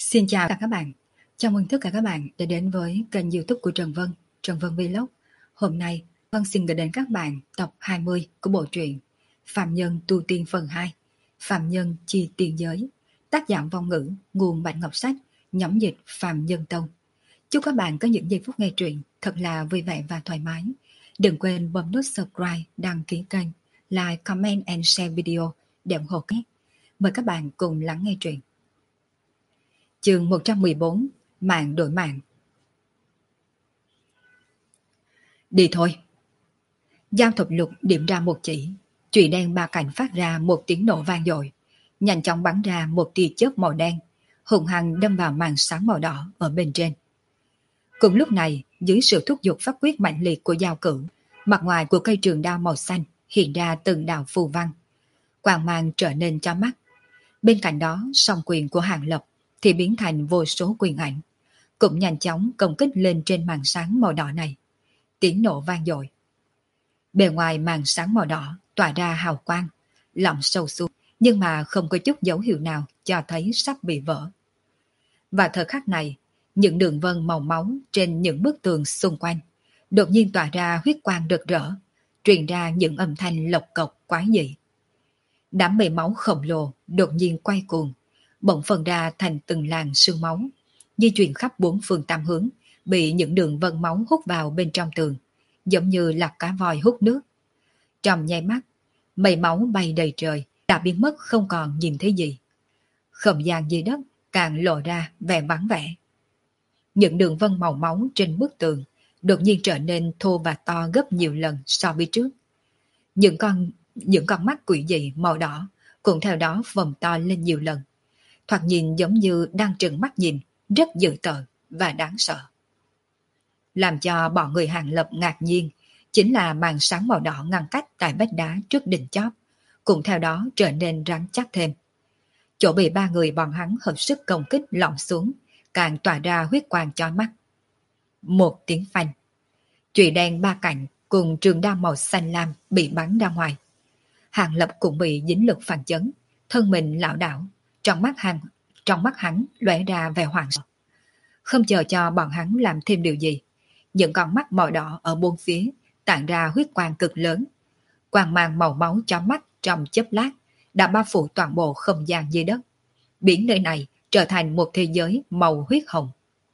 Xin chào các bạn. Chào mừng tất cả các bạn đã đến với kênh YouTube của Trần Vân Vlog. Hôm nay, Vân xin gửi đến các bạn tập 20 của bộ truyện Phạm Nhân Tu Tiên phần 2, Phạm Nhân Chi Tiên Giới, tác giả Vong Ngữ, nguồn Bạch Ngọc Sách, nhóm dịch Phạm Nhân Tông. Chúc các bạn có những giây phút nghe truyện thật là vui vẻ và thoải mái. Đừng quên bấm nút subscribe, đăng ký kênh, like, comment and share video để ủng hộ nhé. Mời các bạn cùng lắng nghe truyện. Chương 114, Mạng đổi mạng. Đi thôi. Giao Thập Lục điểm ra một chỉ, chùy đen ba cạnh phát ra một tiếng nổ vang dội, nhanh chóng bắn ra một tia chớp màu đen, hùng hăng đâm vào màn sáng màu đỏ ở bên trên. Cùng lúc này, dưới sự thúc giục phát quyết mạnh liệt của Giao Cửu, mặt ngoài của cây trường đao màu xanh hiện ra từng đạo phù văn, quang mang trở nên chói mắt. Bên cạnh đó, song quyền của Hàng Lập thì biến thành vô số quyền ảnh, cũng nhanh chóng công kích lên trên màn sáng màu đỏ này. Tiếng nổ vang dội. Bề ngoài màn sáng màu đỏ tỏa ra hào quang, lỏng sâu xuống, nhưng mà không có chút dấu hiệu nào cho thấy sắp bị vỡ. Và thời khắc này, những đường vân màu máu trên những bức tường xung quanh đột nhiên tỏa ra huyết quang rực rỡ, truyền ra những âm thanh lộc cộc quái dị. Đám mây máu khổng lồ đột nhiên quay cuồng, bỗng phân ra thành từng làn sương máu, di chuyển khắp bốn phương tám hướng, bị những đường vân máu hút vào bên trong tường, giống như là cá voi hút nước. Trong nháy mắt, mây máu bay đầy trời, đã biến mất không còn nhìn thấy gì. Không gian dưới đất càng lộ ra vẻ vắng vẻ. Những đường vân màu máu trên bức tường đột nhiên trở nên thô và to gấp nhiều lần so với trước. Những con mắt quỷ dị màu đỏ cũng theo đó phồng to lên nhiều lần, thoạt nhìn giống như đang trừng mắt nhìn, rất dữ tợn và đáng sợ. Làm cho bọn người Hàng Lập ngạc nhiên chính là màn sáng màu đỏ ngăn cách tại vách đá trước đỉnh chóp, cũng theo đó trở nên rắn chắc thêm. Chỗ bị ba người bọn hắn hợp sức công kích lỏng xuống, càng tỏa ra huyết quang chói mắt. Một tiếng phanh, chùy đen ba cạnh cùng trường đao màu xanh lam bị bắn ra ngoài. Hàng Lập cũng bị dính lực phản chấn, thân mình lảo đảo, trong mắt hắn lóe ra vẻ hoảng sợ. Không chờ cho bọn hắn làm thêm điều gì, những con mắt màu đỏ ở bốn phía tản ra huyết quang cực lớn, quang mang màu máu chói mắt trong chớp lát đã bao phủ toàn bộ không gian dưới đất, biến nơi này trở thành một thế giới màu huyết hồng.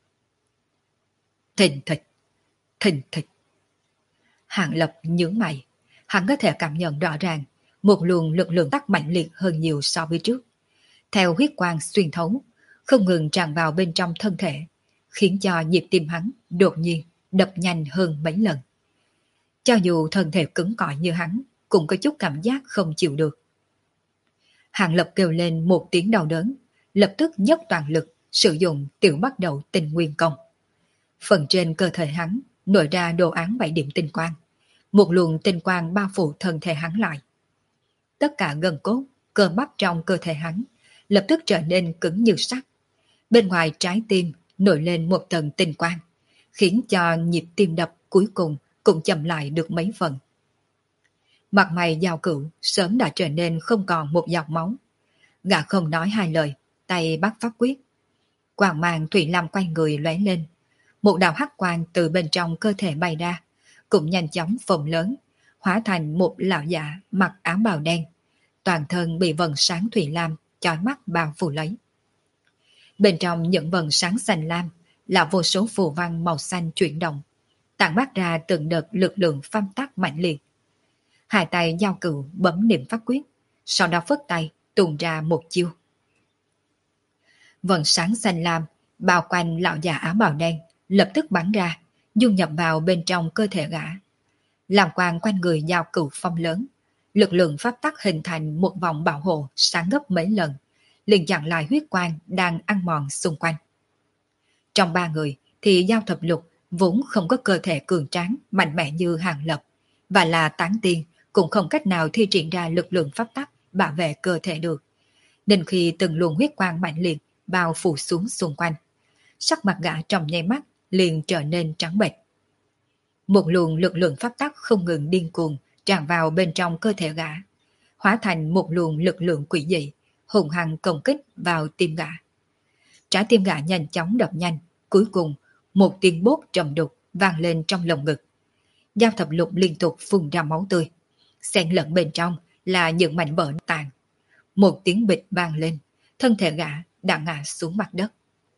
Thình thịch, thình thịch. Hàng Lập nhướng mày, hắn có thể cảm nhận rõ ràng một luồng lực lượng tắc mạnh liệt hơn nhiều so với trước, theo huyết quang xuyên thấu, không ngừng tràn vào bên trong thân thể, khiến cho nhịp tim hắn đột nhiên đập nhanh hơn mấy lần. Cho dù thân thể cứng cỏi như hắn, cũng có chút cảm giác không chịu được. Hàng Lập kêu lên một tiếng đau đớn, lập tức dốc toàn lực sử dụng tiểu bắt đầu tinh nguyên công. Phần trên cơ thể hắn nổi ra đồ án 7 điểm tinh quang, một luồng tinh quang bao phủ thân thể hắn lại. Tất cả gân cốt, cơ bắp trong cơ thể hắn lập tức trở nên cứng như sắt. Bên ngoài trái tim nổi lên một tầng tinh quang, khiến cho nhịp tim đập cuối cùng cũng chậm lại được mấy phần. Mặt mày Giao Cửu sớm đã trở nên không còn một giọt máu. Gã không nói hai lời, tay bắt pháp quyết. Quang mang thủy lam quay người lóe lên. Một đạo hắc quang từ bên trong cơ thể bay ra, cũng nhanh chóng phồng lớn, hóa thành một lão giả mặc áo bào đen, toàn thân bị vầng sáng thủy lam chói mắt bao phủ lấy. Bên trong những vầng sáng xanh lam là vô số phù văn màu xanh chuyển động, tản mát ra từng đợt lực lượng phăm tắc mạnh liệt. Hai tay Giao Cửu bấm niệm pháp quyết, sau đó phất tay tung ra một chiêu. Vầng sáng xanh lam bao quanh lão già áo bào đen lập tức bắn ra, dung nhập vào bên trong cơ thể gã. Làm quang quanh người Giao Cửu phong lớn, lực lượng pháp tắc hình thành một vòng bảo hộ sáng gấp mấy lần, liền chặn lại huyết quang đang ăn mòn xung quanh. Trong ba người thì Giao Thập Lục vốn không có cơ thể cường tráng mạnh mẽ như Hàng Lập, và là tán tiên cũng không cách nào thi triển ra lực lượng pháp tắc bảo vệ cơ thể được, nên khi từng luồng huyết quang mạnh liệt bao phủ xuống xung quanh, sắc mặt gã trong nháy mắt liền trở nên trắng bệch. Một luồng lực lượng pháp tắc không ngừng điên cuồng tràn vào bên trong cơ thể gã, hóa thành một luồng lực lượng quỷ dị hùng hăng công kích vào tim gã. Trái tim gã nhanh chóng đập nhanh, cuối cùng một tiếng bốp trầm đục vang lên trong lồng ngực. Giao Thập Lục liên tục phun ra máu tươi, xen lẫn bên trong là những mảnh vỡ tàn. Một tiếng bịch vang lên, thân thể gã đã ngã xuống mặt đất.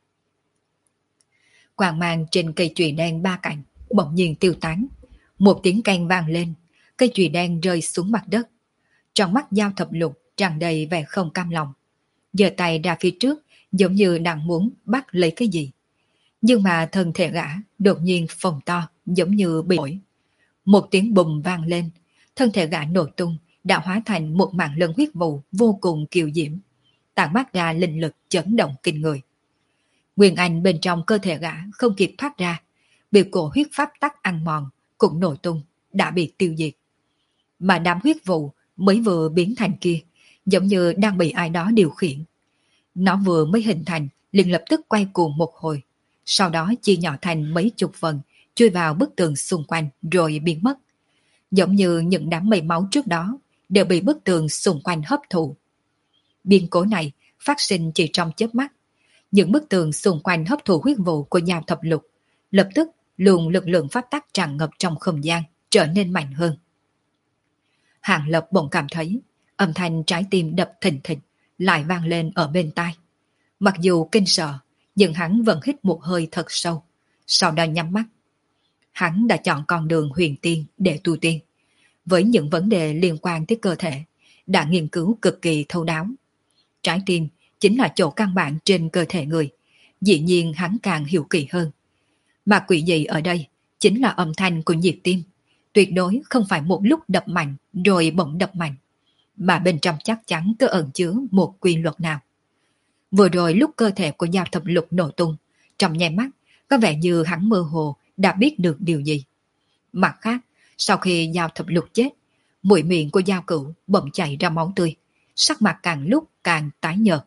Quang mang trên cây chùy đen ba cạnh bỗng nhiên tiêu tán. Một tiếng keng vang lên, cây chùy đen rơi xuống mặt đất. Trong mắt Giao Thập Lục tràn đầy vẻ không cam lòng, giơ tay ra phía trước giống như đang muốn bắt lấy cái gì. Nhưng mà thân thể gã đột nhiên phồng to giống như bị nổi. Một tiếng bùm vang lên, thân thể gã nổ tung đã hóa thành một mảng lân huyết vụ vô cùng kiều diễm, tản mát ra linh lực chấn động kinh người. Nguyên Anh bên trong cơ thể gã không kịp thoát ra, bị cổ huyết pháp tắc ăn mòn, cũng nổ tung, đã bị tiêu diệt. Mà đám huyết vụ mới vừa biến thành kia, giống như đang bị ai đó điều khiển. Nó vừa mới hình thành, liền lập tức quay cuồng một hồi, sau đó chia nhỏ thành mấy chục phần, chui vào bức tường xung quanh rồi biến mất. Giống như những đám mây máu trước đó đều bị bức tường xung quanh hấp thụ. Biến cố này phát sinh chỉ trong chớp mắt. Những bức tường xung quanh hấp thụ huyết vụ của Giao Thập Lục, lập tức luồng lực lượng pháp tắc tràn ngập trong không gian trở nên mạnh hơn. Hàng Lập bỗng cảm thấy âm thanh trái tim đập thình thịch lại vang lên ở bên tai. Mặc dù kinh sợ, nhưng hắn vẫn hít một hơi thật sâu, sau đó nhắm mắt. Hắn đã chọn con đường huyền tiên để tu tiên, với những vấn đề liên quan tới cơ thể, đã nghiên cứu cực kỳ thấu đáo. Trái tim chính là chỗ căn bản trên cơ thể người, dĩ nhiên hắn càng hiểu kỹ hơn. Mà quỷ dị ở đây chính là âm thanh của nhịp tim, tuyệt đối không phải một lúc đập mạnh rồi bỗng đập mạnh, mà bên trong chắc chắn có ẩn chứa một quy luật nào. Vừa rồi lúc cơ thể của Giao Thập Lục nổ tung, trong nháy mắt có vẻ như hắn mơ hồ đã biết được điều gì. Mặt khác, sau khi Giao Thập Lục chết, mũi miệng của Giao Cửu bỗng chảy ra máu tươi, sắc mặt càng lúc càng tái nhợt.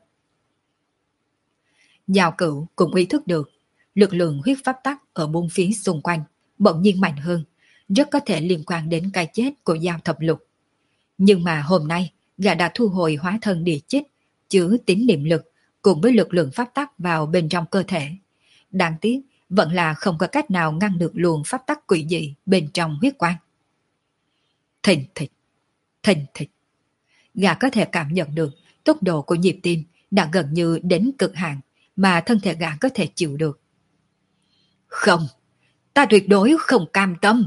Giao Cửu cũng ý thức được lực lượng huyết pháp tắc ở bốn phía xung quanh bỗng nhiên mạnh hơn, rất có thể liên quan đến cái chết của Giao Thập Lục. Nhưng mà hôm nay gã đã thu hồi hóa thân địa chích chứa tín niệm lực cùng với lực lượng pháp tắc vào bên trong cơ thể. Đáng tiếc vẫn là không có cách nào ngăn được luồng pháp tắc quỷ dị bên trong huyết quang. Thình thịch, thình thịch. Gã có thể cảm nhận được tốc độ của nhịp tim đã gần như đến cực hạn mà thân thể gã có thể chịu được. Không, ta tuyệt đối không cam tâm.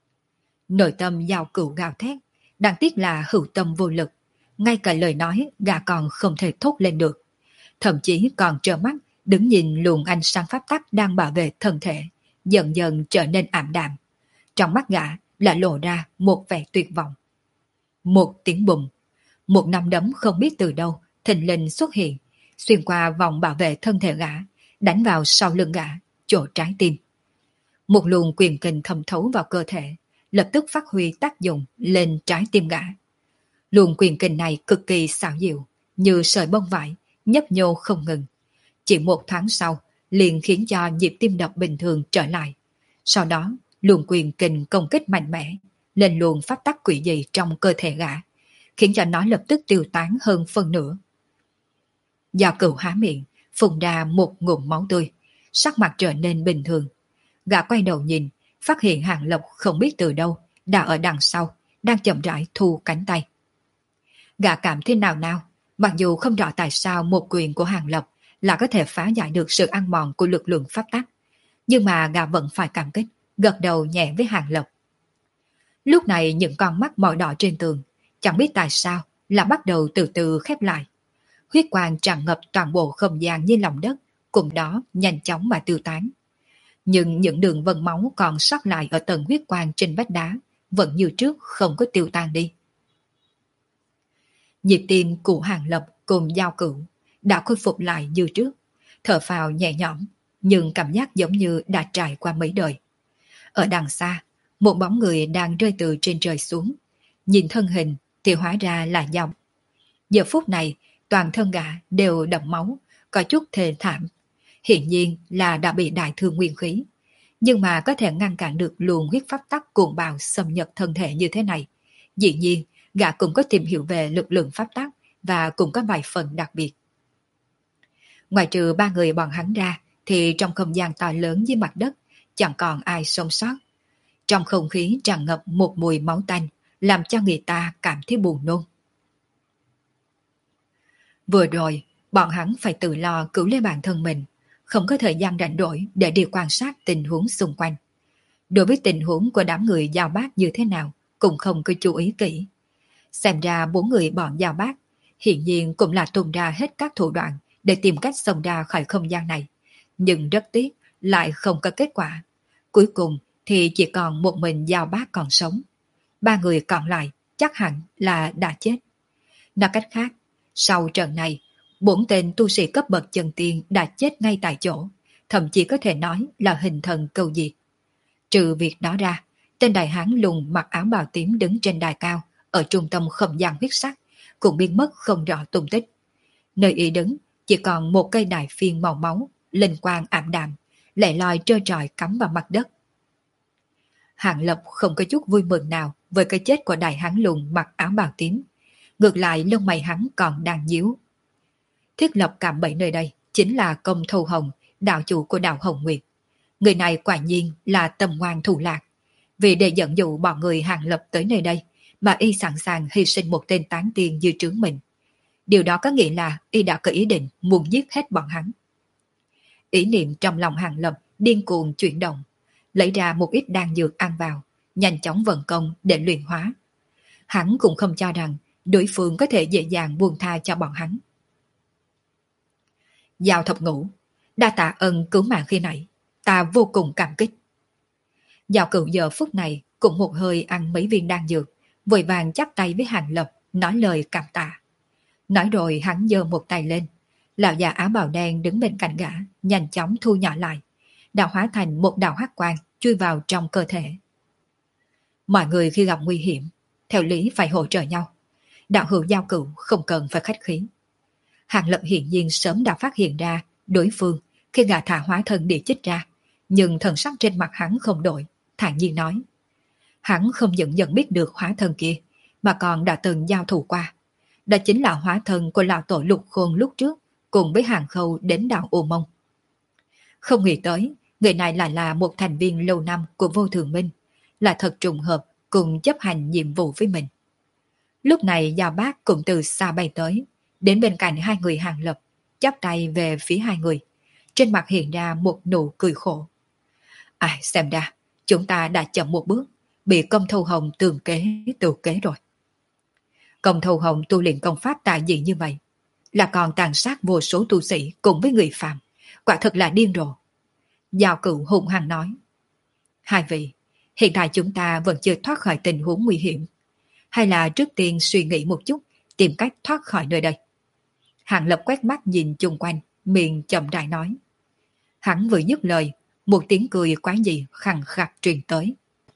Nội tâm Giao Cửu gào thét, đáng tiếc là hữu tâm vô lực, ngay cả lời nói gã còn không thể thốt lên được. Thậm chí còn trơ mắt đứng nhìn luồng ánh sáng pháp tắc đang bảo vệ thân thể, dần dần trở nên ảm đạm. Trong mắt gã lại lộ ra một vẻ tuyệt vọng. Một tiếng bùng, một nắm đấm không biết từ đâu thình lình xuất hiện, xuyên qua vòng bảo vệ thân thể gã, đánh vào sau lưng gã, chỗ trái tim. Một luồng quyền kình thẩm thấu vào cơ thể, lập tức phát huy tác dụng lên trái tim gã. Luồng quyền kình này cực kỳ xảo diệu, như sợi bông vải, nhấp nhô không ngừng. Chỉ một thoáng sau, liền khiến cho nhịp tim đập bình thường trở lại. Sau đó, luồng quyền kình công kích mạnh mẽ, lên luồng pháp tắc quỷ dị trong cơ thể gã, khiến cho nó lập tức tiêu tán hơn phân nửa. Giao Cửu há miệng, phun ra một ngụm máu tươi, sắc mặt trở nên bình thường. Gã quay đầu nhìn, phát hiện Hàng Lập không biết từ đâu, đã ở đằng sau, đang chậm rãi thu cánh tay. Gã cảm thế nào nào, mặc dù không rõ tại sao một quyền của Hàng Lập là có thể phá giải được sự ăn mòn của lực lượng pháp tắc, nhưng mà gã vẫn phải cảm kích, gật đầu nhẹ với Hàng Lập. Lúc này những con mắt màu đỏ trên tường, chẳng biết tại sao là bắt đầu từ từ khép lại. Huyết quang tràn ngập toàn bộ không gian như lòng đất, cùng đó nhanh chóng mà tiêu tán. Nhưng những đường vân máu còn sót lại ở tầng huyết quang trên vách đá vẫn như trước không có tiêu tan đi. Nhịp tim của Hàng Lập cùng Giao Cửu đã khôi phục lại như trước, thở phào nhẹ nhõm, nhưng cảm giác giống như đã trải qua mấy đời. Ở đằng xa, một bóng người đang rơi từ trên trời xuống, nhìn thân hình thì hóa ra là Giao. Giờ phút này, toàn thân gã đều đẫm máu, có chút thê thảm, hiển nhiên là đã bị đại thương nguyên khí. Nhưng mà có thể ngăn cản được luồng huyết pháp tắc cuồng bạo xâm nhập thân thể như thế này, dĩ nhiên gã cũng có tìm hiểu về lực lượng pháp tắc và cũng có vài phần đặc biệt. Ngoài trừ ba người bọn hắn ra, thì trong không gian to lớn dưới mặt đất, chẳng còn ai sống sót. Trong không khí tràn ngập một mùi máu tanh, làm cho người ta cảm thấy buồn nôn. Vừa rồi, bọn hắn phải tự lo cứu lấy bản thân mình, không có thời gian rảnh rỗi để đi quan sát tình huống xung quanh. Đối với tình huống của đám người giao bác như thế nào, cũng không có chú ý kỹ. Xem ra 4 người bọn giao bác, hiện nhiên cũng là tung ra hết các thủ đoạn để tìm cách xông ra khỏi không gian này. Nhưng rất tiếc, lại không có kết quả. Cuối cùng thì chỉ còn một mình giao bác còn sống. 3 người còn lại chắc hẳn là đã chết. Nói cách khác, sau trận này, 4 tên tu sĩ cấp bậc chân tiên đã chết ngay tại chỗ, thậm chí có thể nói là hình thần câu diệt. Trừ việc đó ra, tên đại hán lùn mặc áo bào tím đứng trên đài cao, ở trung tâm không gian huyết sắc, cũng biến mất không rõ tung tích. Nơi y đứng chỉ còn một cây đài phiên màu máu, linh quang ảm đạm, lẻ loi trơ trọi cắm vào mặt đất. Hạng Lập không có chút vui mừng nào với cái chết của đại hán lùn mặc áo bào tím. Ngược lại lông mày hắn còn đang nhíu. Thiết lập cạm bẫy nơi đây chính là Công Thâu Hồng, đạo chủ của đạo Hồng Nguyệt. Người này quả nhiên là tầm ngoan thủ lạc. Vì để dẫn dụ bọn người Hàng Lập tới nơi đây, mà y sẵn sàng hy sinh một tên tán tiên dưới trướng mình. Điều đó có nghĩa là y đã có ý định muốn giết hết bọn hắn. Ý niệm trong lòng Hàng Lập điên cuồng chuyển động, lấy ra một ít đan dược ăn vào, nhanh chóng vận công để luyện hóa. Hắn cũng không cho rằng đối phương có thể dễ dàng buông tha cho bọn hắn. Giao thập ngũ, đa tạ ân cứu mạng khi nãy, ta vô cùng cảm kích. Giao Cửu giờ phút này cũng một hơi ăn mấy viên đan dược, vội vàng chắp tay với Hàng Lập, nói lời cảm tạ. Nói rồi hắn giơ một tay lên, lão già áo bào đen đứng bên cạnh gã, nhanh chóng thu nhỏ lại, đã hóa thành một đạo hắc quang chui vào trong cơ thể. Mọi người khi gặp nguy hiểm, theo lý phải hỗ trợ nhau. Đạo hữu Giao Cửu không cần phải khách khí. Hàng Lập hiển nhiên sớm đã phát hiện ra đối phương khi gã thả hóa thân địa chích ra, nhưng thần sắc trên mặt hắn không đổi, thản nhiên nói. Hắn không những nhận biết được hóa thân kia, mà còn đã từng giao thủ qua. Đó chính là hóa thân của lão tổ Lục Khôn lúc trước, cùng với Hàng Khâu đến đảo Ô Mông. Không nghĩ tới, người này lại là một thành viên lâu năm của Vô Thường Minh, là thật trùng hợp cùng chấp hành nhiệm vụ với mình. Lúc này Giao Bác cũng từ xa bay tới, đến bên cạnh hai người Hàng Lập, chắp tay về phía hai người. Trên mặt hiện ra một nụ cười khổ. Ai xem ra, chúng ta đã chậm một bước, bị Công Thâu Hồng tường kế tự kế rồi. Công Thâu Hồng tu luyện công pháp tà dị như vậy, là còn tàn sát vô số tu sĩ cùng với người phàm, quả thật là điên rồ. Giao Cửu hung hăng nói. Hai vị, hiện tại chúng ta vẫn chưa thoát khỏi tình huống nguy hiểm. Hay là trước tiên suy nghĩ một chút, tìm cách thoát khỏi nơi đây. Hàng Lập quét mắt nhìn chung quanh, miệng chậm rãi nói. Hắn vừa dứt lời, một tiếng cười quái dị khằng khặc truyền tới.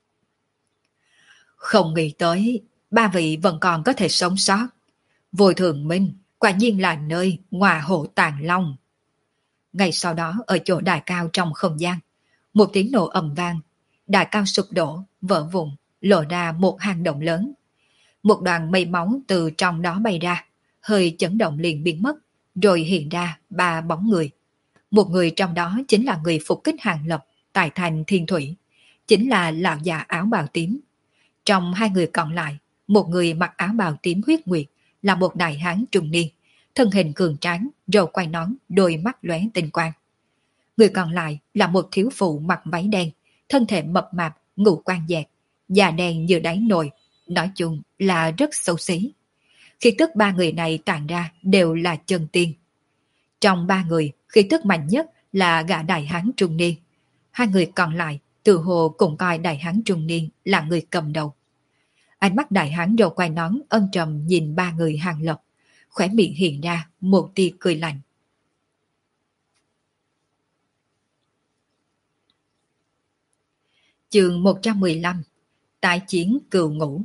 Không nghĩ tới, ba vị vẫn còn có thể sống sót. Vô Thường Minh quả nhiên là nơi ngọa hổ tàng long. Ngay sau đó ở chỗ đài cao trong không gian, một tiếng nổ ầm vang, đài cao sụp đổ, vỡ vụn, lộ ra một hang động lớn. Một đoàn mây máu từ trong đó bay ra, hơi chấn động liền biến mất, rồi hiện ra ba bóng người. Một người trong đó chính là người phục kích Hàng Lập tại thành Thiên Thủy, chính là lão già áo bào tím. Trong hai người còn lại, một người mặc áo bào tím huyết nguyệt là một đại hán trung niên, thân hình cường tráng, râu quai nón, đôi mắt lóe tinh quang. Người còn lại là một thiếu phụ mặc váy đen, thân thể mập mạp, ngũ quan dẹt, da đen như đáy nồi, nói chung là rất xấu xí. Khí tức ba người này tản ra đều là chân tiên. Trong ba người, khí tức mạnh nhất là gã đại hán trung niên. Hai người còn lại tự hồ cũng coi đại hán trung niên là người cầm đầu. Ánh mắt đại hán râu quai nón âm trầm nhìn ba người Hàng Lập, khóe miệng hiện ra một tia cười lạnh. Chương 115. Tái chiến cừu ngũ.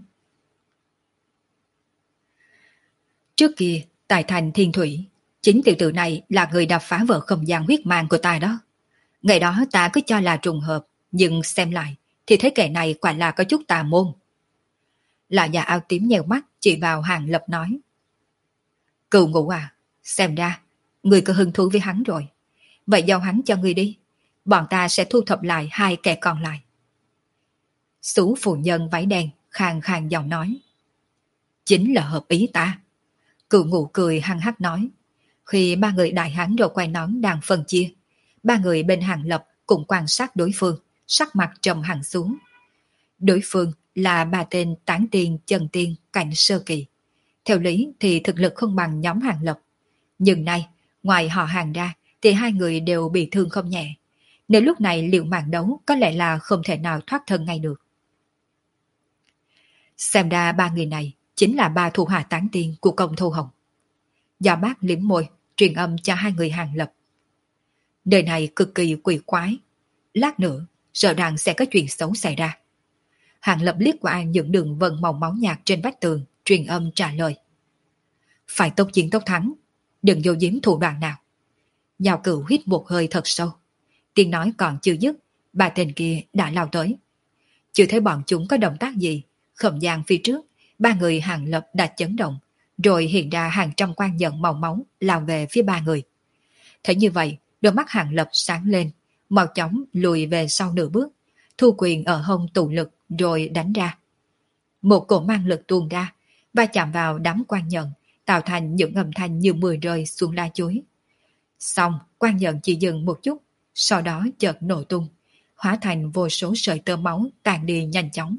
Trước kia, tại thành Thiên Thủy, chính tiểu tử này là người đã phá vỡ không gian huyết mang của ta đó. Ngày đó ta cứ cho là trùng hợp, nhưng xem lại thì thấy kẻ này quả là có chút tà môn. Lão già áo tím nhèo mắt chỉ vào Hàng Lập nói. Cừu ngũ à, xem ra Người có hứng thú với hắn rồi. Vậy giao hắn cho người đi. Bọn ta sẽ thu thập lại hai kẻ còn lại. Sú phụ nhân váy đen khàn khàn giọng nói. Chính là hợp ý ta. Cựu Ngụ cười hăng hắc nói. Khi ba người đại hán rồi quay nón đang phân chia, ba người bên Hàng Lập cũng quan sát đối phương, sắc mặt trầm hẳn xuống. Đối phương là ba tên tán tiên chân tiên cảnh sơ kỳ. Theo lý thì thực lực không bằng nhóm Hàng Lập. Nhưng nay, ngoài họ Hàng ra thì hai người đều bị thương không nhẹ. Nếu lúc này liệu mạng đấu có lẽ là không thể nào thoát thân ngay được. Xem ra ba người này chính là ba thủ hạ tán tiên của công Thu Hồng. Gia Bác liếm môi, truyền âm cho hai người Hàng Lập. Đời này cực kỳ quỷ quái. Lát nữa, sợ rằng sẽ có chuyện xấu xảy ra. Hàng Lập liếc qua những đường vân màu máu nhạt trên vách tường, truyền âm trả lời. Phải tốc chiến tốc thắng, đừng vô giếm thủ đoạn nào. Giao Cửu hít một hơi thật sâu. Tiếng nói còn chưa dứt, ba tên kia đã lao tới. Chưa thấy bọn chúng có động tác gì, không gian phía trước, ba người Hàng Lập đã chấn động, rồi hiện ra hàng trăm quan nhận màu máu lao về phía ba người. Thấy như vậy, đôi mắt Hàng Lập sáng lên, mau chóng lùi về sau nửa bước, thu quyền ở hông tụ lực rồi đánh ra. Một cổ mang lực tuôn ra, va chạm vào đám quan nhận, tạo thành những âm thanh như mưa rơi xuống lá chuối. Xong, quan nhận chỉ dừng một chút, sau đó chợt nổ tung, hóa thành vô số sợi tơ máu tan đi nhanh chóng.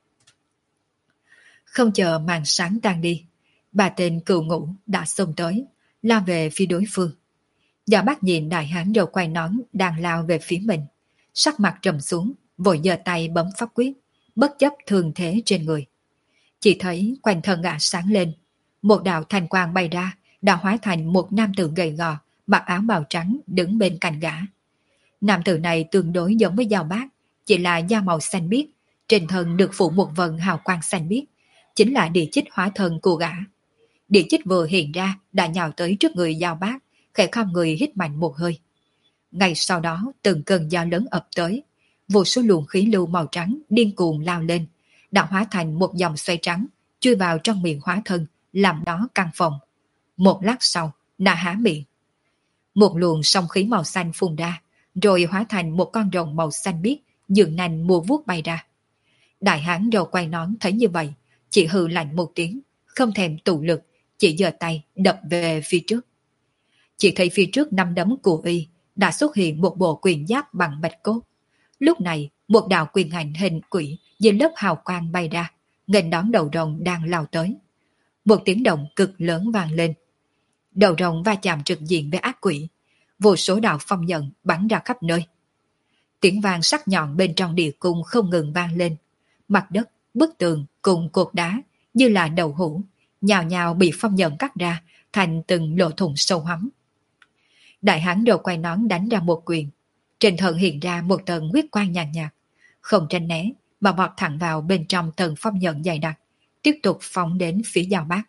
Không chờ màn sáng tan đi, ba tên Cựu Ngũ đã xông tới, lao về phía đối phương. Gia Bác nhìn đại hán đầu quay nón đang lao về phía mình, sắc mặt trầm xuống, vội giơ tay bấm pháp quyết, bất chấp thương thế trên người. Chỉ thấy quanh thân gã sáng lên, một đạo thanh quang bay ra, đã hóa thành một nam tử gầy gò, mặc áo màu trắng đứng bên cạnh gã. Nam tử này tương đối giống với Giao Bác, chỉ là da màu xanh biếc, trên thân được phủ một vầng hào quang xanh biếc, chính là địa chích hóa thân của gã. Địa chích vừa hiện ra đã nhào tới trước người Giao Bác, khẽ khom người hít mạnh một hơi. Ngay sau đó từng cơn gió lớn ập tới, vô số luồng khí lưu màu trắng điên cuồng lao lên, đã hóa thành một dòng xoay trắng, chui vào trong miệng hóa thân, làm nó căng phồng. Một lát sau, đã há miệng. Một luồng song khí màu xanh phun ra, rồi hóa thành một con rồng màu xanh biếc, dựng nành mùa vuốt bay ra. Đại hán đầu quay nón thấy như vậy, chỉ hừ lạnh một tiếng, không thèm tụ lực, chỉ giơ tay đập về phía trước. Chỉ thấy phía trước năm đấm của y đã xuất hiện một bộ quyền giáp bằng bạch cốt. Lúc này, một đạo quyền hành hình quỷ dưới lớp hào quang bay ra, nghênh đón đầu rồng đang lao tới. Một tiếng động cực lớn vang lên. Đầu rồng va chạm trực diện với ác quỷ, vô số đạo phong nhận bắn ra khắp nơi. Tiếng vang sắc nhọn bên trong địa cung không ngừng vang lên. Mặt đất, bức tường cùng cột đá như là đầu hũ, nhào nhào bị phong nhận cắt ra thành từng lỗ thủng sâu hoắm. Đại hán đầu quay nón đánh ra một quyền, trên thân hiện ra một tầng huyết quang nhàn nhạt, không tránh né mà vọt thẳng vào bên trong tầng phong nhận dày đặc, tiếp tục phóng đến phía Giao Bác.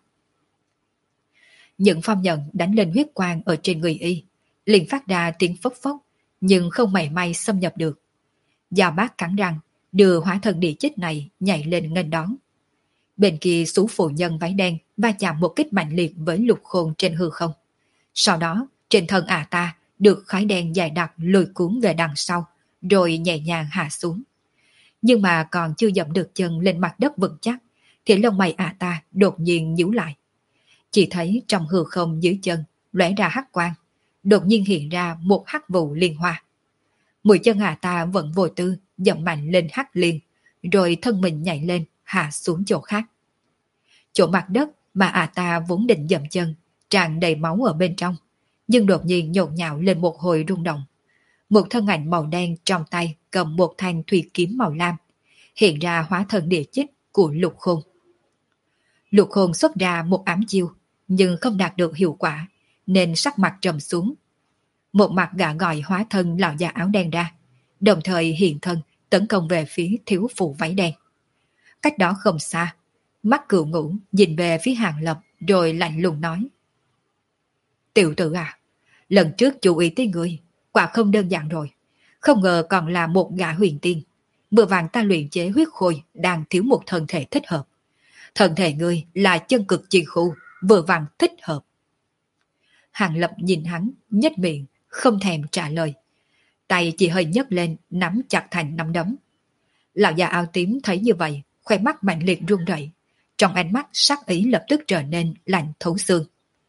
Những phong nhận đánh lên huyết quang ở trên người y, liền phát ra tiếng phốc phốc, nhưng không mảy may xâm nhập được. Giao Bác cắn răng, đưa hóa thân địa chích này nhảy lên nghênh đón. Bên kia Sú phụ nhân váy đen va chạm một kích mạnh liệt với Lục Khôn trên hư không. Sau đó, trên thân ta được khói đen dài đặc lôi cuốn về đằng sau, rồi nhẹ nhàng hạ xuống. Nhưng mà còn chưa dậm được chân lên mặt đất vững chắc, thì lông mày ta đột nhiên nhíu lại. Chỉ thấy trong hư không dưới chân lóe ra hắc quang, đột nhiên hiện ra một hắc vụ liên hoa. Mũi chân ta vẫn vô tư dậm mạnh lên hắc liên, rồi thân mình nhảy lên hạ xuống chỗ khác. Chỗ mặt đất mà ta vốn định dậm chân tràn đầy máu ở bên trong, nhưng đột nhiên nhộn nhạo lên một hồi rung động. Một thân ảnh màu đen trong tay cầm một thanh thủy kiếm màu lam, hiện ra hóa thân địa chích của Lục Khôn. Lục Khôn xuất ra một ám chiêu, nhưng không đạt được hiệu quả, nên sắc mặt trầm xuống. Một mặt gã gọi hóa thân lão già áo đen ra, đồng thời hiện thân tấn công về phía thiếu phụ váy đen. Cách đó không xa, mắt Cựu Ngũ nhìn về phía Hàng Lập rồi lạnh lùng nói. Tiểu tử à, lần trước chú ý tới người, quả không đơn giản rồi. Không ngờ còn là một gã huyền tiên. Vừa vàng ta luyện chế huyết khôi đang thiếu một thân thể thích hợp. Thân thể ngươi là chân cực chi khu, vừa vàng thích hợp. Hàng Lập nhìn hắn, nhếch miệng, không thèm trả lời. Tay chỉ hơi nhấc lên, nắm chặt thành nắm đấm. Lão già áo tím thấy như vậy, khoe mắt mạnh liệt run rẩy, trong ánh mắt sắc ý lập tức trở nên lạnh thấu xương.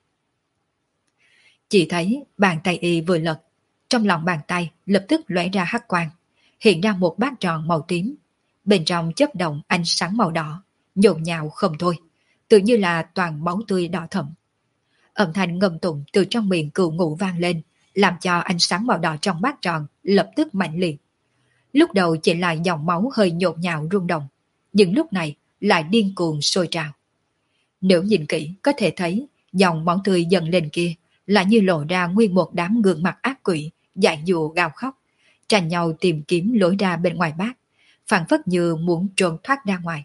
Chỉ thấy bàn tay y vừa lật, trong lòng bàn tay lập tức lóe ra hắc quang, hiện ra một bát tròn màu tím, bên trong chớp động ánh sáng màu đỏ, nhộn nhạo không thôi, tự như là toàn máu tươi đỏ thẫm. Âm thanh ngâm tụng từ trong miệng Cửu Ngũ vang lên, làm cho ánh sáng màu đỏ trong bát tròn lập tức mạnh liệt. Lúc đầu chỉ là dòng máu hơi nhộn nhạo rung động, nhưng lúc này lại điên cuồng sôi trào. Nếu nhìn kỹ có thể thấy dòng máu tươi dần lên kia là như lộ ra nguyên một đám gương mặt ác quỷ, dại dụa gào khóc, tranh nhau tìm kiếm lối ra bên ngoài bát, phảng phất như muốn trốn thoát ra ngoài.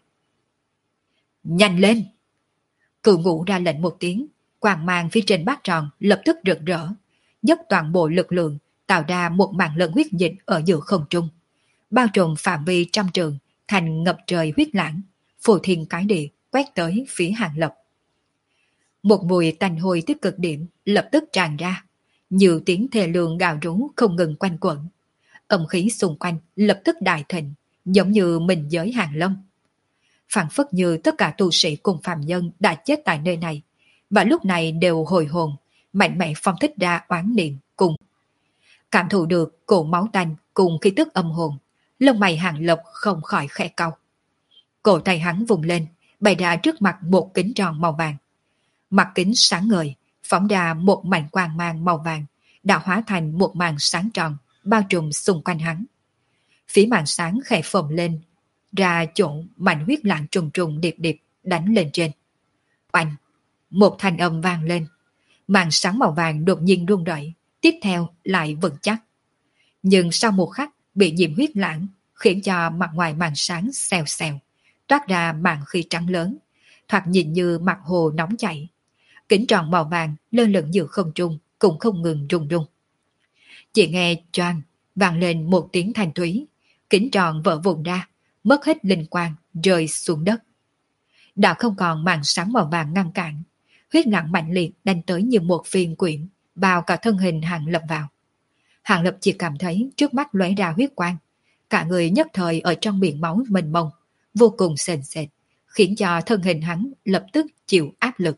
Nhanh lên! Cửu Ngũ ra lệnh một tiếng, quang mang phía trên bát tròn lập tức rực rỡ, dốc toàn bộ lực lượng tạo ra một màn lân huyết dịch ở giữa không trung, bao trùm phạm vi trăm trường thành ngập trời huyết lãng, phù thiên cái địa quét tới phía Hàng Lập. Một mùi tanh hôi tới cực điểm lập tức tràn ra, nhiều tiếng thề lương gào rú không ngừng quanh quẩn. Âm khí xung quanh lập tức đại thịnh, giống như mình giới hàng lâm. Phảng phất như tất cả tu sĩ cùng phàm nhân đã chết tại nơi này, và lúc này đều hồi hồn, mạnh mẽ phong thích ra oán niệm cùng. Cảm thụ được cổ máu tanh cùng khí tức âm hồn, lông mày Hàng Lập không khỏi khẽ cau. Cổ tay hắn vùng lên, bày ra trước mặt một kính tròn màu vàng. Mặt kính sáng ngời, phóng ra một mảnh quang mang màu vàng, đã hóa thành một màn sáng tròn, bao trùm xung quanh hắn. Phía màn sáng khẽ phồng lên, ra chỗ mảnh huyết lãng trùng trùng điệp điệp đánh lên trên. Oanh! Một thanh âm vang lên. Màn sáng màu vàng đột nhiên rung rẩy, tiếp theo lại vững chắc. Nhưng sau một khắc bị nhiễm huyết lãng, khiến cho mặt ngoài màn sáng xèo xèo, toát ra màn khí trắng lớn, thoạt nhìn như mặt hồ nóng chảy. Kính tròn màu vàng lơ lửng giữa không trung cũng không ngừng rung rung. Chỉ nghe choang vang lên một tiếng thanh thúy, kính tròn vỡ vụn ra, mất hết linh quang, rơi xuống đất. Đã không còn màn sáng màu vàng ngăn cản, huyết lãng mạnh liệt đánh tới như một phiên quyển, bao cả thân hình Hàng Lập vào. Hàng Lập chỉ cảm thấy trước mắt lóe ra huyết quang, cả người nhất thời ở trong biển máu mênh mông, vô cùng sền sệt, khiến cho thân hình hắn lập tức chịu áp lực.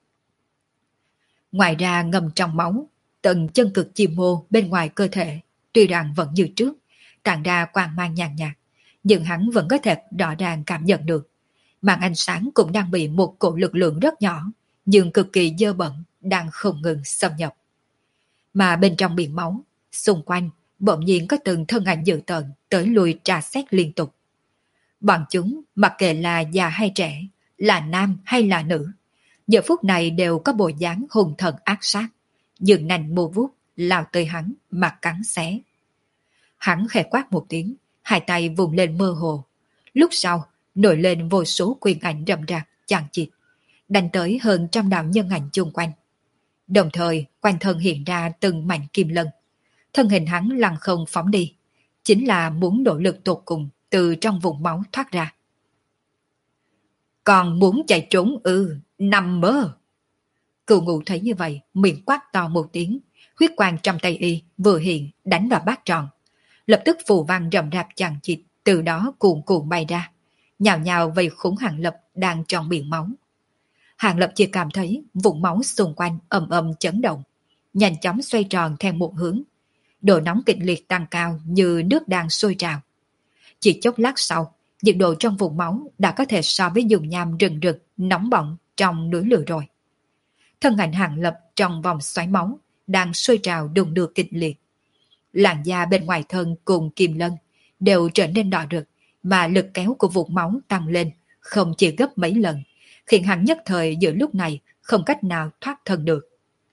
Ngoài ra ngầm trong máu, tận chân cực chim mô bên ngoài cơ thể, tuy rằng vẫn như trước, tản ra quang mang nhàn nhạt, nhưng hắn vẫn có thể rõ ràng cảm nhận được. Màn ánh sáng cũng đang bị một cổ lực lượng rất nhỏ, nhưng cực kỳ dơ bẩn, đang không ngừng xâm nhập. Mà bên trong biển máu, xung quanh, bỗng nhiên có từng thân ảnh dữ tợn tới lui trà xét liên tục. Bọn chúng, mặc kệ là già hay trẻ, là nam hay là nữ, giờ phút này đều có bộ dáng hung thần ác sát, dường nành mô vuốt, lao tới hắn mà cắn xé. Hắn khẽ quát một tiếng, hai tay vùng lên mơ hồ. Lúc sau, nổi lên vô số quyền ảnh rậm rạp, chằng chịt, đánh tới hơn trăm đạo nhân ảnh chung quanh. Đồng thời, quanh thân hiện ra từng mảnh kim lân. Thân hình hắn lăng không phóng đi, chính là muốn nỗ lực tột cùng từ trong vùng máu thoát ra. Còn muốn chạy trốn nằm mơ. Cửu Ngũ thấy như vậy, miệng quát to một tiếng, huyết quang trong tay y vừa hiện đánh vào bát tròn. Lập tức phù văn rậm rạp chằng chịt từ đó cuồn cuộn bay ra, nhào nhào vây khốn Hàng Lập đang trong biển máu. Hàng Lập chỉ cảm thấy vùng máu xung quanh ầm ầm chấn động, nhanh chóng xoay tròn theo một hướng. Độ nóng kịch liệt tăng cao như nước đang sôi trào. Chỉ chốc lát sau, nhiệt độ trong vùng máu đã có thể so với dung nham rừng rực, nóng bỏng trong núi lửa rồi. Thân ảnh Hàng Lập trong vòng xoáy máu đang sôi trào đùng đưa kịch liệt. Làn da bên ngoài thân cùng kim lân đều trở nên đỏ rực, mà lực kéo của vùng máu tăng lên không chỉ gấp mấy lần, khiến hắn nhất thời giữa lúc này không cách nào thoát thân được.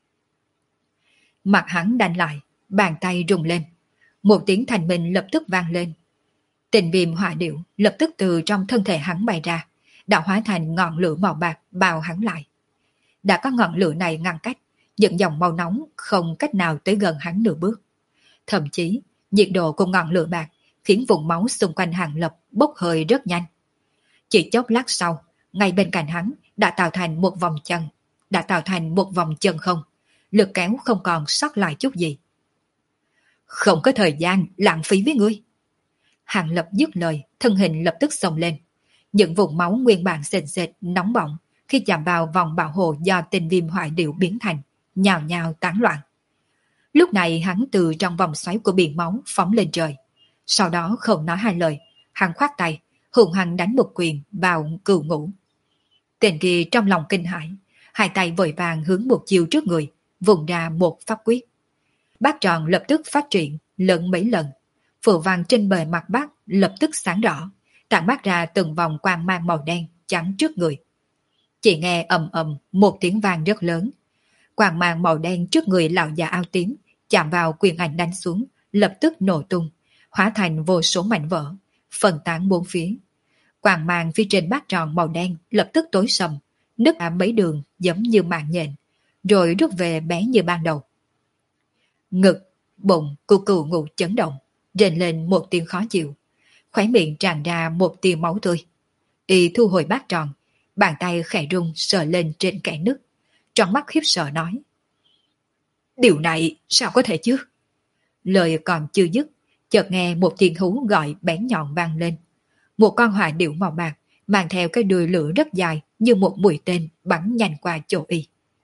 Mặt hắn đanh lại, bàn tay rung lên, một tiếng thanh minh lập tức vang lên. Tình viêm hỏa điệu lập tức từ trong thân thể hắn bay ra, đã hóa thành ngọn lửa màu bạc bao hắn lại. Đã có ngọn lửa này ngăn cách, những dòng màu nóng không cách nào tới gần hắn nửa bước. Thậm chí, nhiệt độ của ngọn lửa bạc khiến vùng máu xung quanh Hàng Lập bốc hơi rất nhanh. Chỉ chốc lát sau, ngay bên cạnh hắn đã tạo thành một vòng chân không, lực kéo không còn sót lại chút gì. Không có thời gian lãng phí với ngươi. Hàng Lập dứt lời, thân hình lập tức xông lên. Những vùng máu nguyên bản sền sệt, nóng bỏng, khi chạm vào vòng bảo hộ do tinh viêm hoại điệu biến thành, nhào nhào tán loạn. Lúc này hắn từ trong vòng xoáy của biển máu phóng lên trời. Sau đó không nói hai lời, hắn khoát tay, hùng hăng đánh một quyền vào Cửu Ngũ. Tên kia trong lòng kinh hãi, hai tay vội vàng hướng một chiều trước người, vùng ra một pháp quyết. Bát tròn lập tức phát triển, lớn mấy lần. Phù văn trên bề mặt bát lập tức sáng rõ, tản mát ra từng vòng quang mang màu đen chắn trước người. Chỉ nghe ầm ầm một tiếng vang rất lớn. Quang mang màu đen trước người lão già áo tím chạm vào quyền ảnh đánh xuống, lập tức nổ tung, hóa thành vô số mảnh vỡ, phân tán bốn phía. Quang mang phía trên bát tròn màu đen lập tức tối sầm, nứt ra mấy đường giống như mạng nhện, rồi rút về bé như ban đầu. Ngực, bụng của Cửu Ngũ chấn động, rền lên một tiếng khó chịu, khóe miệng tràn ra một tia máu tươi. Y thu hồi bát tròn, bàn tay khẽ rung sờ lên trên kẽ nứt, trong mắt khiếp sợ nói: Điều này sao có thể chứ? Lời còn chưa dứt, chợt nghe một tiếng hú gọi bén nhọn vang lên. Một con hỏa điểu màu bạc mang theo cái đuôi lửa rất dài như một mũi tên bắn nhanh qua chỗ y.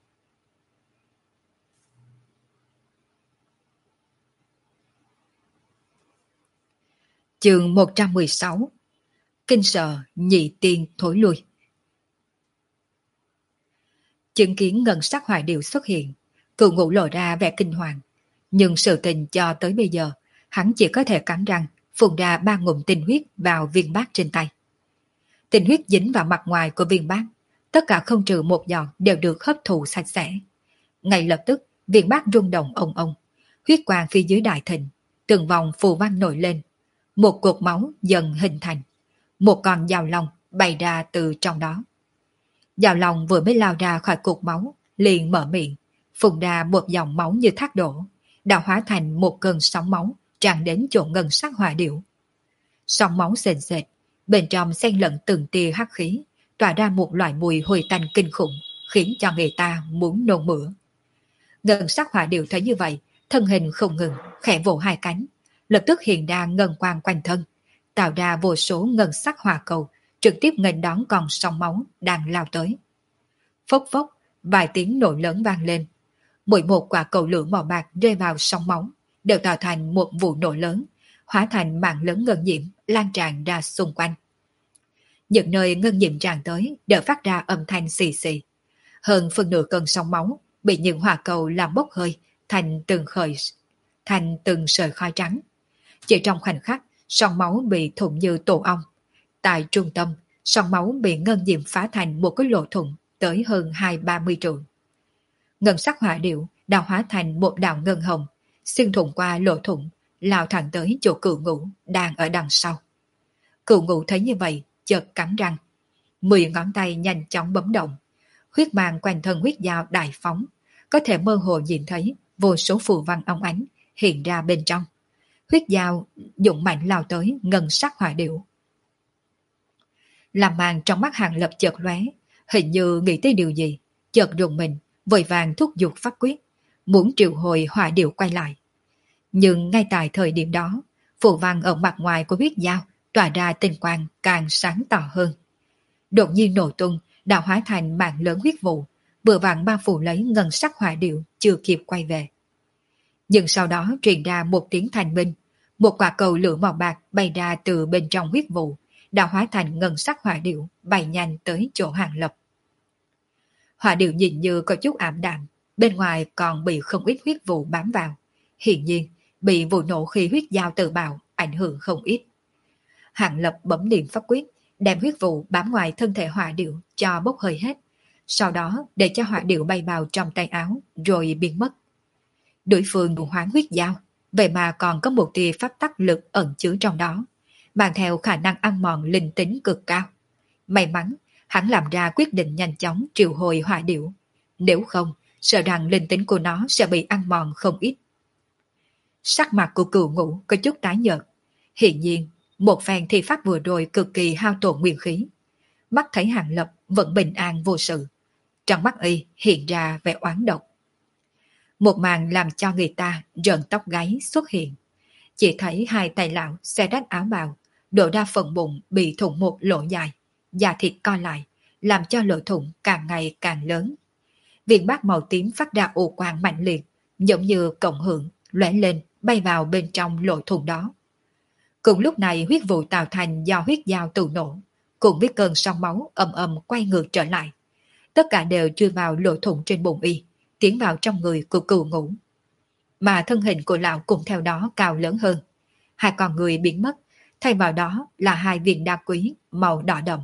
Chương 116. Kinh sợ nhị tiên thối lui. Chứng kiến ngân sắc hỏa điểu xuất hiện, Cửu Ngũ lộ ra vẻ kinh hoàng. Nhưng sự tình cho tới bây giờ, hắn chỉ có thể cắn răng, phun ra 3 ngụm tinh huyết vào viên bát trên tay. Tinh huyết dính vào mặt ngoài của viên bát, tất cả không trừ một giọt đều được hấp thụ sạch sẽ. Ngay lập tức, viên bát rung động ong ong, huyết quang phía dưới đại thịnh, từng vòng phù văn nổi lên. Một cột máu dần hình thành, một con dao long bay ra từ trong đó. Dao long vừa mới lao ra khỏi cột máu, liền mở miệng, phun ra một dòng máu như thác đổ, đã hóa thành một cơn sóng máu tràn đến chỗ ngân sắc hỏa điểu. Sóng máu sền sệt, bên trong xen lẫn từng tia hắc khí, tỏa ra một loại mùi hôi tanh kinh khủng, khiến cho người ta muốn nôn mửa. Ngân sắc hỏa điểu thấy như vậy, thân hình không ngừng, khẽ vỗ hai cánh, lập tức hiện ra ngân quang quanh thân, tạo ra vô số ngân sắc hỏa cầu, trực tiếp nghênh đón con sóng máu đang lao tới. Phốc phốc, vài tiếng nổ lớn vang lên. Mỗi một quả cầu lửa màu bạc rơi vào sóng máu đều tạo thành một vụ nổ lớn, hóa thành mạng lớn ngân diễm lan tràn ra xung quanh. Những nơi ngân diễm tràn tới đều phát ra âm thanh xì xì. Hơn phần nửa cơn sóng máu bị những hỏa cầu làm bốc hơi thành từng sợi khói trắng. Chỉ trong khoảnh khắc, sóng máu bị thủng như tổ ong. Tại trung tâm, sóng máu bị ngân diễm phá thành một cái lỗ thủng tới hơn 20-30 trượng. Ngân sắc hỏa điểu đã hóa thành một đạo ngân hồng, xuyên thủng qua lỗ thủng, lao thẳng tới chỗ Cửu Ngũ đang ở đằng sau. Cửu Ngũ thấy như vậy, chợt cắn răng. 10 ngón tay nhanh chóng bấm động. Huyết mang quanh thân huyết dao đại phóng, có thể mơ hồ nhìn thấy vô số phù văn óng ánh hiện ra bên trong. Huyết dao dũng mạnh lao tới ngân sắc hỏa điểu. Làm màn trong mắt Hàng Lập chợt lóe, hình như nghĩ tới điều gì, chợt rùng mình, vội vàng thúc giục pháp quyết, muốn triệu hồi hỏa điểu quay lại. Nhưng ngay tại thời điểm đó, phù văn ở mặt ngoài của huyết dao tỏa ra tinh quang càng sáng tỏ hơn. Đột nhiên nổ tung, đã hóa thành mạng lớn huyết vụ, vừa vặn bao phủ lấy ngân sắc hỏa điểu chưa kịp quay về. Nhưng sau đó truyền ra một tiếng thanh minh, một quả cầu lửa màu bạc bay ra từ bên trong huyết vụ, đã hóa thành ngân sắc hỏa điểu bay nhanh tới chỗ Hàng Lập. Hỏa điểu nhìn như có chút ảm đạm, bên ngoài còn bị không ít huyết vụ bám vào. Hiển nhiên, bị vụ nổ khi huyết dao tự bạo ảnh hưởng không ít. Hàng Lập bấm niệm pháp quyết, đem huyết vụ bám ngoài thân thể hỏa điểu cho bốc hơi hết, sau đó để cho hỏa điểu bay vào trong tay áo rồi biến mất. Đối phương đủ hoán huyết dao, vậy mà còn có một tia pháp tắc lực ẩn chứa trong đó, mang theo khả năng ăn mòn linh tính cực cao. May mắn, hắn làm ra quyết định nhanh chóng triệu hồi hỏa điểu. Nếu không, sợ rằng linh tính của nó sẽ bị ăn mòn không ít. Sắc mặt của Cửu Ngũ có chút tái nhợt. Hiển nhiên, một phen thi pháp vừa rồi cực kỳ hao tổn nguyên khí. Mắt thấy Hàng Lập vẫn bình an vô sự. Trong mắt y hiện ra vẻ oán độc. Một màn làm cho người ta rợn tóc gáy xuất hiện. Chỉ thấy hai tay lão xé rách áo bào, đổ ra phần bụng bị thủng một lỗ dài, da thịt co lại, làm cho lỗ thủng càng ngày càng lớn. Viên bát màu tím phát ra ồ quang mạnh liệt, giống như cộng hưởng, lóe lên, bay vào bên trong lỗ thủng đó. Cùng lúc này huyết vụ tạo thành do huyết dao tự nổ, cùng với cơn sóng máu ầm ầm quay ngược trở lại. Tất cả đều chui vào lỗ thủng trên bụng y, tiến vào trong người của Cừu Ngũ. Mà thân hình của lão cũng theo đó cao lớn hơn. Hai con người biến mất, thay vào đó là hai viên đá quý màu đỏ đậm.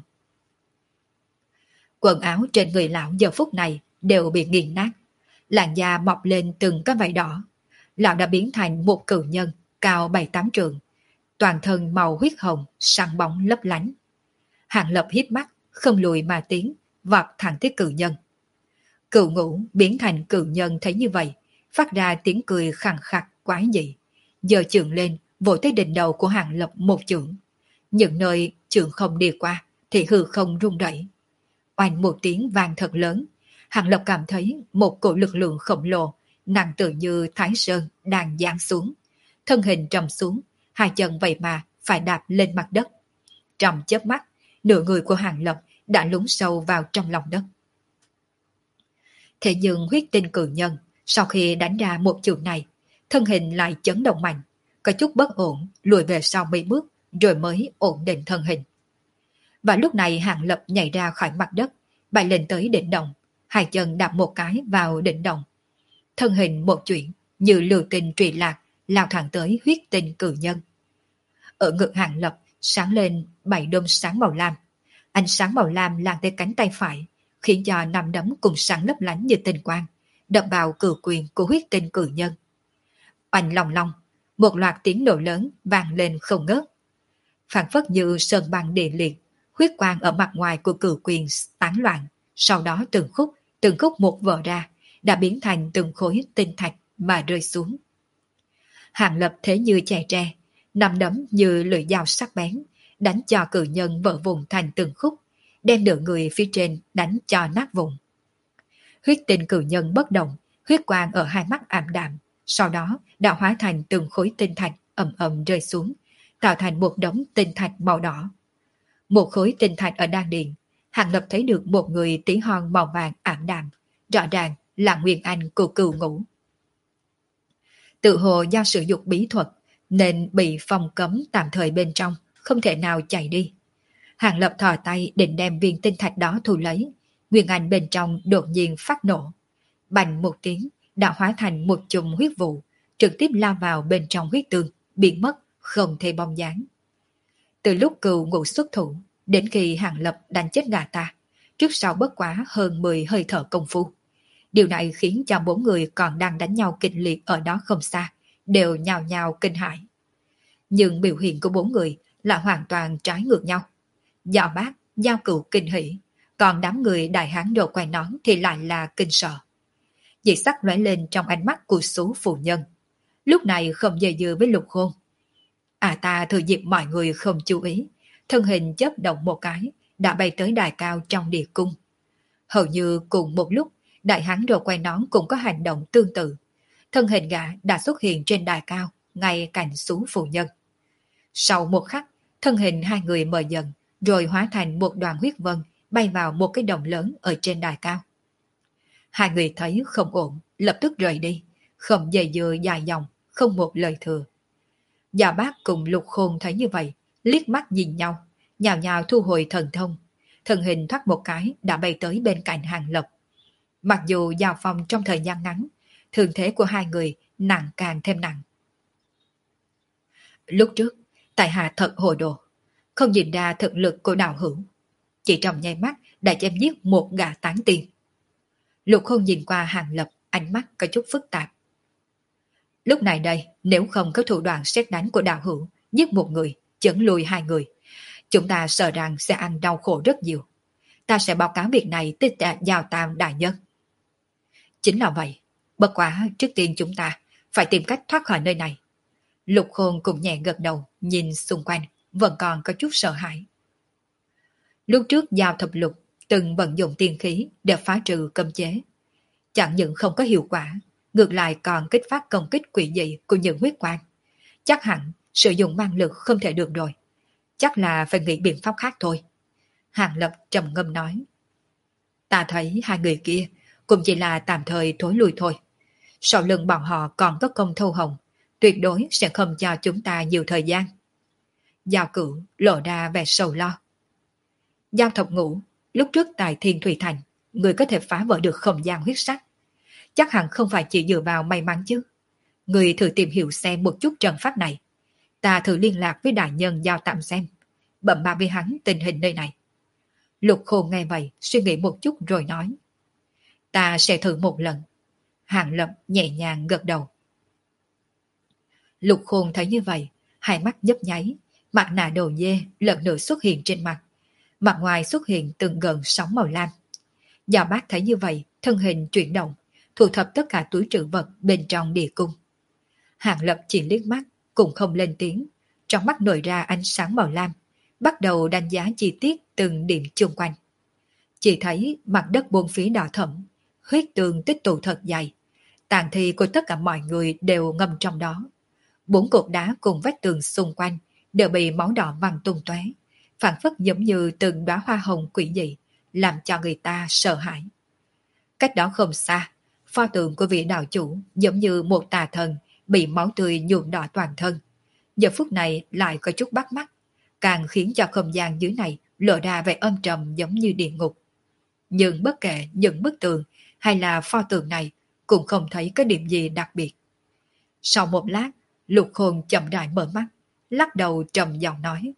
Quần áo trên người lão giờ phút này đều bị nghiền nát, làn da mọc lên từng cái vảy đỏ. Lão đã biến thành một cự nhân cao 7-8 trượng, toàn thân màu huyết hồng, sáng bóng lấp lánh. Hàng Lập híp mắt, không lùi mà tiến, vọt thẳng tới cự nhân. Cừu Ngũ biến thành cự nhân thấy như vậy, phát ra tiếng cười khàn khặt quái dị, giơ chưởng lên vỗ tới đỉnh đầu của Hàng Lập một chưởng. Những nơi chưởng không đi qua thì hư không rung rẩy. Oanh một tiếng vang thật lớn, Hàng Lập cảm thấy một cổ lực lượng khổng lồ nặng tự như Thái Sơn đang giáng xuống. Thân hình trầm xuống, hai chân vậy mà phải đạp lên mặt đất. Trong chớp mắt, nửa người của Hàng Lập đã lún sâu vào trong lòng đất. Thế nhưng huyết tinh cự nhân sau khi đánh ra một chưởng này, thân hình lại chấn động mạnh, có chút bất ổn, lùi về sau mấy bước rồi mới ổn định thân hình. Và lúc này Hàng Lập nhảy ra khỏi mặt đất, bay lên tới đỉnh động, hai chân đạp một cái vào đỉnh động. Thân hình một chuyển, như lưu tinh trụy lạc, lao thẳng tới huyết tinh cự nhân. Ở ngực Hàng Lập sáng lên 7 đốm sáng màu lam. Ánh sáng màu lam lan tới cánh tay phải, khiến cho nắm đấm cùng sáng lấp lánh như tinh quang, đập vào cử quyền của huyết tinh cự nhân. Oanh long long, một loạt tiếng nổ lớn vang lên không ngớt. Phảng phất như sơn băng địa liệt, huyết quang ở mặt ngoài của cử quyền tán loạn, sau đó từng khúc một vỡ ra, đã biến thành từng khối tinh thạch mà rơi xuống. Hàng Lập thế như chè tre, nắm đấm như lưỡi dao sắc bén, đánh cho cự nhân vỡ vụn thành từng khúc, đem nửa người phía trên đánh cho nát vụn. Huyết tinh cự nhân bất động, huyết quang ở hai mắt ảm đạm, sau đó đã hóa thành từng khối tinh thạch ầm ầm rơi xuống, tạo thành một đống tinh thạch màu đỏ. Một khối tinh thạch ở đan điền, Hàng Lập thấy được một người tí hon màu vàng ảm đạm, rõ ràng là Nguyên Anh của Cừu Ngũ. Tự hồ do sử dụng bí thuật nên bị phong cấm tạm thời bên trong, không thể nào chạy đi. Hàng Lập thò tay định đem viên tinh thạch đó thu lấy, Nguyên Anh bên trong đột nhiên phát nổ. Bành một tiếng, đã hóa thành một chùm huyết vụ, trực tiếp lao vào bên trong huyết tương, biến mất, không thể bóng dáng. Từ lúc Cừu Ngũ xuất thủ, đến khi Hàng Lập đánh chết gà ta, trước sau bất quá hơn 10 hơi thở công phu. Điều này khiến cho 4 người còn đang đánh nhau kịch liệt ở đó không xa, đều nhào nhào kinh hãi. Nhưng biểu hiện của 4 người là hoàn toàn trái ngược nhau. Giao Bác, Giao Cửu kinh hỉ, còn đám người đại hán đồ quay nón thì lại là kinh sợ. Dị sắc lóe lên trong ánh mắt của số phụ nhân. Lúc này không dây dưa với Lục Khôn. Ta thừa dịp mọi người không chú ý, thân hình chớp động một cái, đã bay tới đài cao trong địa cung. Hầu như cùng một lúc, đại hán đồ quay nón cũng có hành động tương tự. Thân hình gã đã xuất hiện trên đài cao, ngay cạnh số phụ nhân. Sau một khắc, thân hình hai người mờ dần, rồi hóa thành một đoàn huyết vân, bay vào một cái đồng lớn ở trên đài cao. Hai người thấy không ổn, lập tức rời đi, không dây dưa dài dòng, không một lời thừa. Gia Bác cùng Lục Khôn thấy như vậy, liếc mắt nhìn nhau, nhào nhào thu hồi thần thông. Thân hình thoát một cái đã bay tới bên cạnh Hàng Lập. Mặc dù giao phong trong thời gian ngắn, thương thế của hai người nặng càng thêm nặng. Lúc trước, tại hạ thật hồ đồ, không nhìn ra thực lực của đạo hữu. Chỉ trong nháy mắt đã chém giết một gã tán tiên. Lục Khôn nhìn qua Hàng Lập, ánh mắt có chút phức tạp. Lúc này đây, nếu không có thủ đoạn xét đánh của đạo hữu, giết một người, chấn lùi hai người, chúng ta sợ rằng sẽ ăn đau khổ rất nhiều. Ta sẽ báo cáo việc này tới Giao Tam đại nhân. Chính là vậy, bất quá trước tiên chúng ta phải tìm cách thoát khỏi nơi này. Lục Khôn cũng nhẹ gật đầu, nhìn xung quanh, vẫn còn có chút sợ hãi. Lúc trước Giao Thập Lục từng vận dụng tiên khí để phá trừ cấm chế. Chẳng những không có hiệu quả, ngược lại còn kích phát công kích quỷ dị của những huyết quang. Chắc hẳn sử dụng mang lực không thể được rồi. Chắc là phải nghĩ biện pháp khác thôi. Hàng Lập trầm ngâm nói. Ta thấy hai người kia cũng chỉ là tạm thời thối lui thôi. Sau lưng bọn họ còn có công thâu hồng, tuyệt đối sẽ không cho chúng ta nhiều thời gian. Giao Cửu lộ ra vẻ sầu lo. Giao Thập Ngũ, lúc trước tại Thiên Thủy Thành, người có thể phá vỡ được không gian huyết sắc. Chắc hẳn không phải chỉ dựa vào may mắn chứ. Người thử tìm hiểu xem một chút trận pháp này. Ta thử liên lạc với đại nhân Giao Tạm xem. Bẩm báo với hắn tình hình nơi này. Lục Khôn nghe vậy, suy nghĩ một chút rồi nói. Ta sẽ thử một lần. Hàng Lập nhẹ nhàng gật đầu. Lục Khôn thấy như vậy, hai mắt nhấp nháy, mặt nạ đầu dê lần nữa xuất hiện trên mặt. Mặt ngoài xuất hiện từng gần sóng màu lam. Giao Bác thấy như vậy, thân hình chuyển động, thu thập tất cả túi trữ vật bên trong địa cung. Hàng Lập chỉ liếc mắt, cũng không lên tiếng, trong mắt nổi ra ánh sáng màu lam, bắt đầu đánh giá chi tiết từng điểm chung quanh. Chỉ thấy mặt đất bốn phía đỏ thẫm, huyết tường tích tụ thật dày, tàn thi của tất cả mọi người đều ngâm trong đó. Bốn cột đá cùng vách tường xung quanh đều bị máu đỏ văng tung tóe, phản phất giống như từng đóa hoa hồng quỷ dị, làm cho người ta sợ hãi. Cách đó không xa, pho tượng của vị đạo chủ giống như một tà thần bị máu tươi nhuộm đỏ toàn thân. Giờ phút này lại có chút bắt mắt, càng khiến cho không gian dưới này lộ ra vẻ âm trầm giống như địa ngục. Nhưng bất kể những bức tường hay là pho tượng này cũng không thấy có điểm gì đặc biệt. Sau một lát, Lục Khôn chậm rãi mở mắt, lắc đầu trầm giọng nói.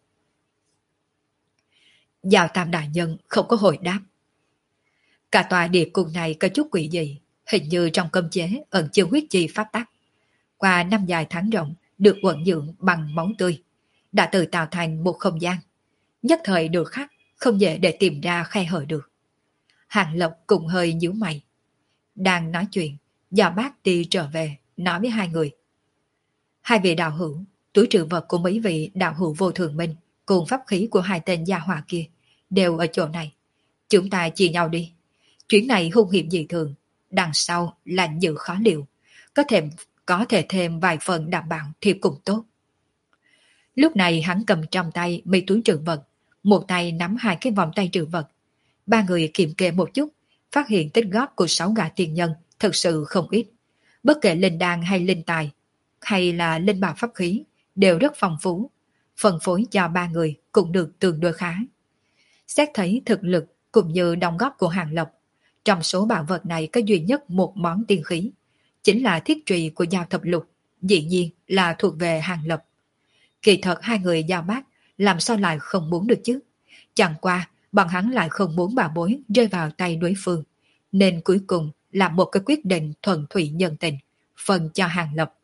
Giao Tam đại nhân không có hồi đáp. Cả tòa địa cung này có chút quỷ dị, hình như trong cấm chế ẩn chứa huyết chi pháp tắc. Qua năm dài tháng rộng, được vận dưỡng bằng máu tươi, đã tự tạo thành một không gian. Nhất thời được khắc, không dễ để tìm ra khe hở được. Hàng Lộc cũng hơi nhíu mày. Đang nói chuyện, Giao Bác đi trở về, nói với hai người. Hai vị đạo hữu, túi trữ vật của mấy vị đạo hữu vô thường minh, cùng pháp khí của hai tên gia hỏa kia, đều ở chỗ này. Chúng ta chia nhau đi. Chuyến này hung hiểm dị thường, đằng sau lạnh dữ khó liệu, có thể thêm vài phần đảm bảo thì cũng tốt. Lúc này hắn cầm trong tay mấy túi trữ vật, một tay nắm hai cái vòng tay trữ vật. Ba người kiểm kê một chút, phát hiện tích góp của 6 gã tiền nhân thực sự không ít. Bất kể linh đan hay linh tài, hay là linh bảo pháp khí, đều rất phong phú. Phân phối cho ba người cũng được tương đối khá. Xét thấy thực lực cũng như đóng góp của Hàng Lộc, trong số bảo vật này có duy nhất một món tiên khí, chính là thiết trùy của Giao Thập Lục, dĩ nhiên là thuộc về Hàng Lộc. Kỳ thật hai người Giao Bác làm sao lại không muốn được chứ? Chẳng qua bọn hắn lại không muốn bảo bối rơi vào tay đối phương, nên cuối cùng làm một cái quyết định thuần thủy nhân tình, phần cho Hàng Lập.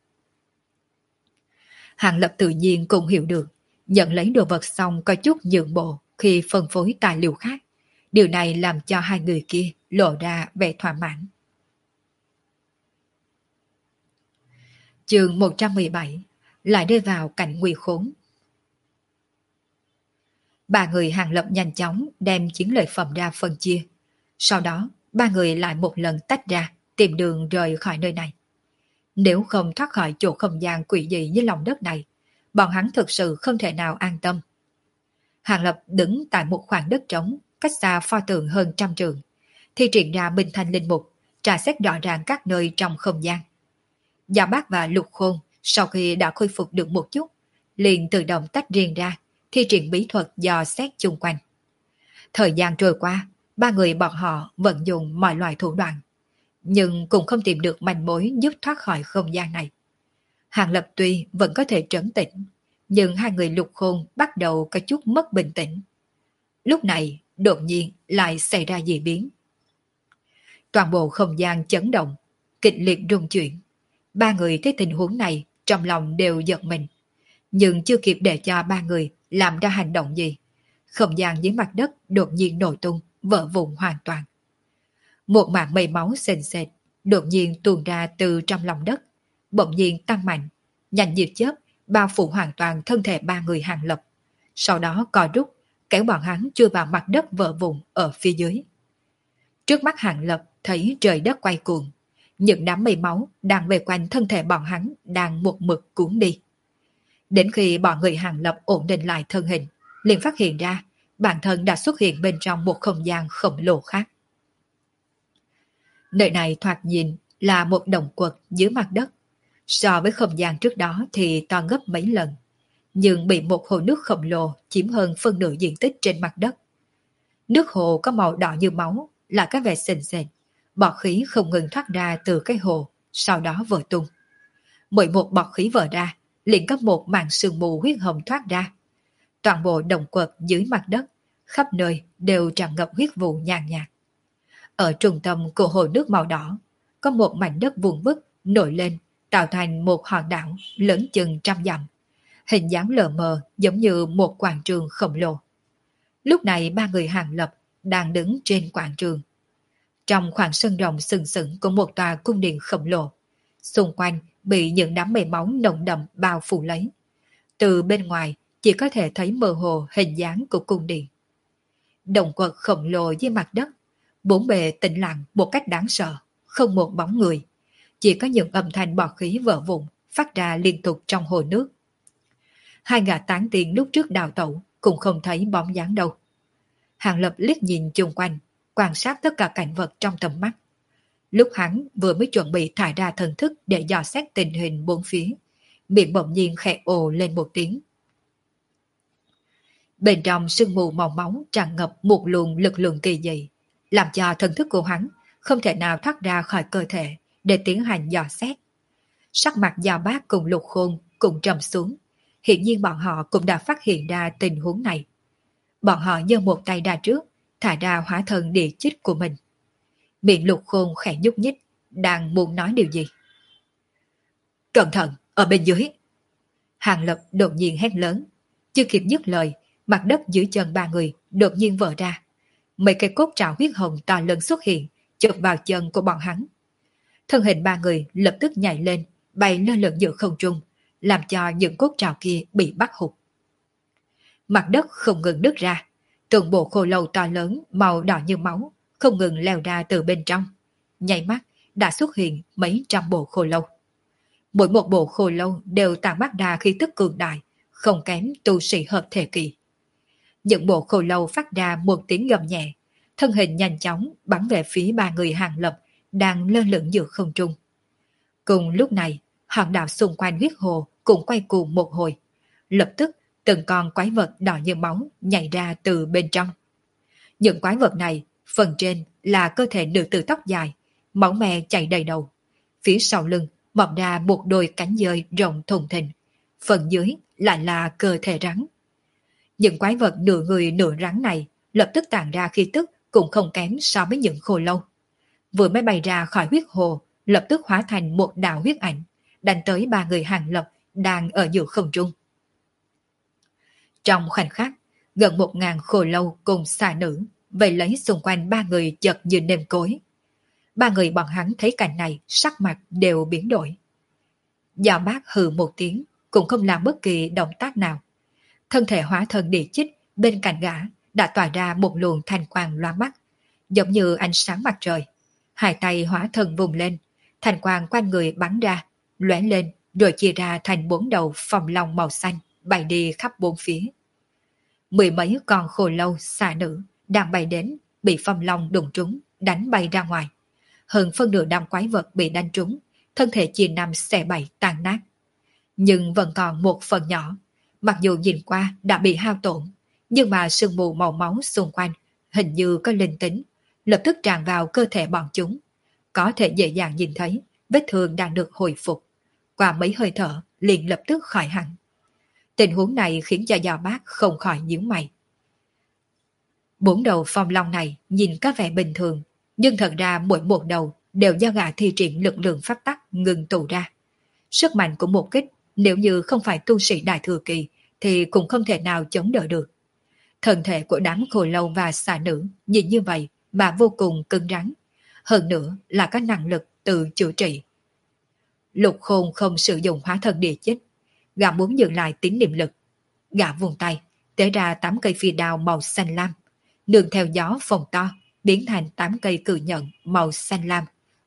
Hàng Lập tự nhiên cũng hiểu được, nhận lấy đồ vật xong có chút nhượng bộ khi phân phối tài liệu khác. Điều này làm cho hai người kia lộ ra vẻ thỏa mãn. Chương 117 lại rơi vào cảnh nguy khốn. Ba người Hàng Lập nhanh chóng đem chiến lợi phẩm ra phân chia. Sau đó, ba người lại một lần tách ra, tìm đường rời khỏi nơi này. Nếu không thoát khỏi chỗ không gian quỷ dị như lòng đất này, bọn hắn thực sự không thể nào an tâm. Hàng Lập đứng tại một khoảng đất trống, cách xa pho tượng hơn 100 trượng, thi triển ra Minh Thanh Linh Mục, tra xét rõ ràng các nơi trong không gian. Giao Bác và Lục Khôn sau khi đã khôi phục được một chút, liền tự động tách riêng ra, thi triển bí thuật dò xét chung quanh. Thời gian trôi qua, ba người bọn họ vận dụng mọi loại thủ đoạn, nhưng cũng không tìm được manh mối giúp thoát khỏi không gian này. Hàng Lập tuy vẫn có thể trấn tĩnh, nhưng hai người Lục Khôn bắt đầu có chút mất bình tĩnh. Lúc này, đột nhiên lại xảy ra dị biến. Toàn bộ không gian chấn động, kịch liệt rung chuyển. Ba người thấy tình huống này, trong lòng đều giật mình. Nhưng chưa kịp để cho ba người làm ra hành động gì, không gian dưới mặt đất đột nhiên nổ tung, vỡ vụn hoàn toàn. Một mảng mây máu sền sệt đột nhiên tuôn ra từ trong lòng đất, bỗng nhiên tăng mạnh, nhanh như chớp bao phủ hoàn toàn thân thể ba người Hàng Lập. Sau đó co rút, kéo bọn hắn chui vào mặt đất vỡ vụn ở phía dưới. Trước mắt Hàng Lập thấy trời đất quay cuồng, Những đám mây máu đang về quanh thân thể bọn hắn đang một mực cuốn đi. Đến khi bọn người Hàng Lập ổn định lại thân hình, liền phát hiện ra bản thân đã xuất hiện bên trong một không gian khổng lồ khác. Nơi này thoạt nhìn là một động quật dưới mặt đất. So với không gian trước đó thì to gấp mấy lần, nhưng bị một hồ nước khổng lồ chiếm hơn phân nửa diện tích trên mặt đất. Nước hồ có màu đỏ như máu, là cái vẻ sền sệt, bọt khí không ngừng thoát ra từ cái hồ, sau đó vỡ tung. Mỗi một bọt khí vỡ ra, liền có một màn sương mù huyết hồng thoát ra. Toàn bộ động quật dưới mặt đất, khắp nơi đều tràn ngập huyết vụ nhàn nhạt. Ở trung tâm của hồ nước màu đỏ, có một mảnh đất vuông vức nổi lên, tạo thành một hòn đảo lớn chừng 100 dặm. Hình dáng lờ mờ giống như một quảng trường khổng lồ. Lúc này ba người Hàng Lập đang đứng trên quảng trường. Trong khoảng sân rộng sừng sững của một tòa cung điện khổng lồ, xung quanh bị những đám mây máu nồng đậm bao phủ lấy. Từ bên ngoài chỉ có thể thấy mơ hồ hình dáng của cung điện. Động quật khổng lồ dưới mặt đất, bốn bề tĩnh lặng một cách đáng sợ, không một bóng người. Chỉ có những âm thanh bọt khí vỡ vụn phát ra liên tục trong hồ nước. Hai gã tán tiên lúc trước đào tẩu cũng không thấy bóng dáng đâu. Hàng Lập liếc nhìn chung quanh, quan sát tất cả cảnh vật trong tầm mắt. Lúc hắn vừa mới chuẩn bị thải ra thần thức để dò xét tình hình bốn phía, miệng bỗng nhiên khẽ ồ lên một tiếng. Bên trong sương mù màu máu tràn ngập một luồng lực lượng kỳ dị, làm cho thần thức của hắn không thể nào thoát ra khỏi cơ thể để tiến hành dò xét. Sắc mặt Giao Bác cùng Lục Khôn cũng trầm xuống, hiển nhiên bọn họ cũng đã phát hiện ra tình huống này. Bọn họ giơ một tay ra trước, thả ra hóa thần địa chích của mình. Miệng Lục Khôn khẽ nhúc nhích, đang muốn nói điều gì. Cẩn thận, ở bên dưới. Hàng Lập đột nhiên hét lớn, chưa kịp dứt lời, mặt đất dưới chân ba người đột nhiên vỡ ra. Mấy cây cốt trảo huyết hồng to lớn xuất hiện, chụp vào chân của bọn hắn. Thân hình ba người lập tức nhảy lên, bay lơ lửng giữa không trung, làm cho những cốt trảo kia bị bắt hụt. Mặt đất không ngừng nứt ra, từng bộ khô lâu to lớn màu đỏ như máu không ngừng leo ra từ bên trong. Nháy mắt đã xuất hiện mấy trăm bộ khô lâu. Mỗi một bộ khô lâu đều tản mát ra khí tức cường đại, không kém tu sĩ hợp thể kỳ. Những bộ khô lâu phát ra một tiếng gầm nhẹ, thân hình nhanh chóng bắn về phía ba người Hàng Lập đang lơ lửng giữa không trung. Cùng lúc này, hòn đảo xung quanh huyết hồ cũng quay cuồng một hồi. Lập tức, từng con quái vật đỏ như máu nhảy ra từ bên trong. Những quái vật này, phần trên là cơ thể nữ tử tóc dài, máu me chảy đầy đầu. Phía sau lưng mọc ra một đôi cánh dơi rộng thùng thình. Phần dưới lại là cơ thể rắn. Những quái vật nửa người nửa rắn này lập tức tản ra khí tức cũng không kém so với những khô lâu. Vừa mới bay ra khỏi huyết hồ, lập tức hóa thành một đạo huyết ảnh, đánh tới ba người Hàng Lập đang ở giữa không trung. Trong khoảnh khắc, gần 1000 khô lâu cùng xà nữ vây lấy xung quanh ba người chật như nêm cối. Ba người bọn hắn thấy cảnh này sắc mặt đều biến đổi. Giao Bác hừ một tiếng, cũng không làm bất kỳ động tác nào. Thân thể hóa thân địa chích bên cạnh gã đã tỏa ra một luồng thanh quang loa mắt, giống như ánh sáng mặt trời. Hai tay hóa thân vùng lên, thanh quang quanh người bắn ra, lóe lên rồi chia ra thành 4 đầu phòng long màu xanh bay đi khắp bốn phía. Mười mấy con khô lâu xà nữ đang bay đến, bị phong long đụng trúng, đánh bay ra ngoài. Hơn phân nửa đám quái vật bị đánh trúng, thân thể chia năm xẻ bảy tan nát. Nhưng vẫn còn một phần nhỏ, mặc dù nhìn qua đã bị hao tổn, nhưng mà sương mù màu máu xung quanh hình như có linh tính, lập tức tràn vào cơ thể bọn chúng. Có thể dễ dàng nhìn thấy vết thương đang được hồi phục. Qua mấy hơi thở liền lập tức khỏi hẳn. Tình huống này khiến cho Giao Bác không khỏi nhíu mày. 4 đầu phong long này nhìn có vẻ bình thường, nhưng thật ra mỗi một đầu đều do gã thi triển lực lượng pháp tắc ngừng tụ ra. Sức mạnh của một kích nếu như không phải tu sĩ đại thừa kỳ thì cũng không thể nào chống đỡ được. Thân thể của đám khô lâu và xà nữ nhìn như vậy mà vô cùng cứng rắn. Hơn nữa là có năng lực tự chữa trị. Lục Khôn không sử dụng hóa thân địa chích. Gã muốn dừng lại tín niệm lực. Gã vùng tay, tế ra 8 cây phi đao màu xanh lam. Nương theo gió phồng to, biến thành 8 cây cự nhận màu xanh lam,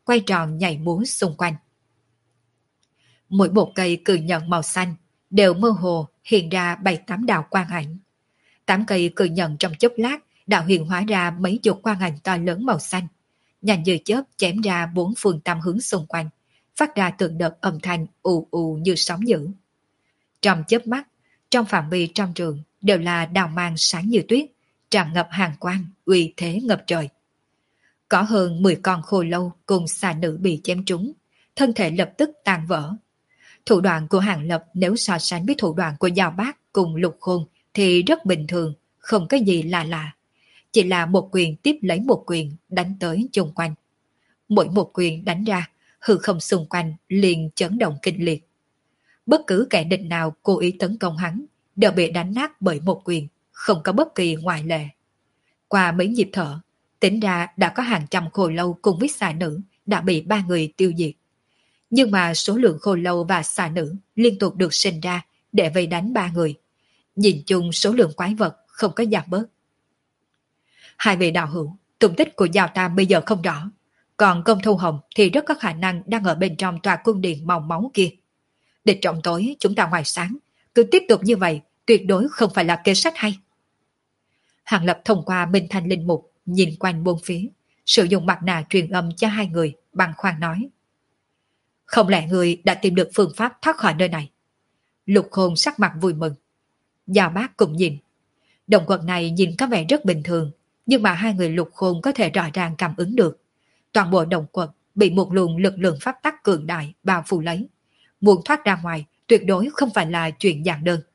quay tròn nhảy múa xung quanh. Mỗi một cây cự nhận màu xanh đều mơ hồ hiện ra 7-8 đạo quang ảnh. 8 cây cự nhận trong chốc lát đã hiện hóa ra mấy chục quang ảnh to lớn màu xanh, nhanh như chớp chém ra 4 phương tám hướng xung quanh, phát ra từng đợt âm thanh ù ù như sóng dữ. Trong chớp mắt, trong phạm vi trong trường đều là đào mang sáng như tuyết, tràn ngập hàn quang, uy thế ngập trời. Có hơn 10 con khô lâu cùng xà nữ bị chém trúng, thân thể lập tức tan vỡ. Thủ đoạn của Hàng Lập nếu so sánh với thủ đoạn của Giao Bác cùng Lục Khôn thì rất bình thường, không có gì lạ lạ. Chỉ là một quyền tiếp lấy một quyền đánh tới chung quanh. Mỗi một quyền đánh ra, hư không xung quanh liền chấn động kinh liệt. Bất cứ kẻ địch nào cố ý tấn công hắn đều bị đánh nát bởi một quyền, không có bất kỳ ngoại lệ. Qua mấy nhịp thở, tính ra đã có hàng trăm khô lâu cùng với xà nữ đã bị 3 người tiêu diệt. Nhưng mà số lượng khô lâu và xà nữ liên tục được sinh ra để vây đánh 3 người. Nhìn chung số lượng quái vật không có giảm bớt. Hai vị đạo hữu, tung tích của Giao Tam bây giờ không rõ. Còn Công Thu Hồng thì rất có khả năng đang ở bên trong tòa cung điện màu máu kia. Địch trọng tối, chúng ta ngoài sáng. Cứ tiếp tục như vậy, tuyệt đối không phải là kế sách hay. Hàng Lập thông qua Minh Thanh Linh Mục, nhìn quanh bốn phía, sử dụng mặt nạ truyền âm cho hai người, bằng khoan nói. Không lẽ người đã tìm được phương pháp thoát khỏi nơi này? Lục Khôn sắc mặt vui mừng. Giao Bác cũng nhìn. Động quật này nhìn có vẻ rất bình thường, nhưng mà hai người Lục Khôn có thể rõ ràng cảm ứng được. Toàn bộ động quật bị một luồng lực lượng pháp tắc cường đại bao phủ lấy. Muốn thoát ra ngoài tuyệt đối không phải là chuyện giản đơn.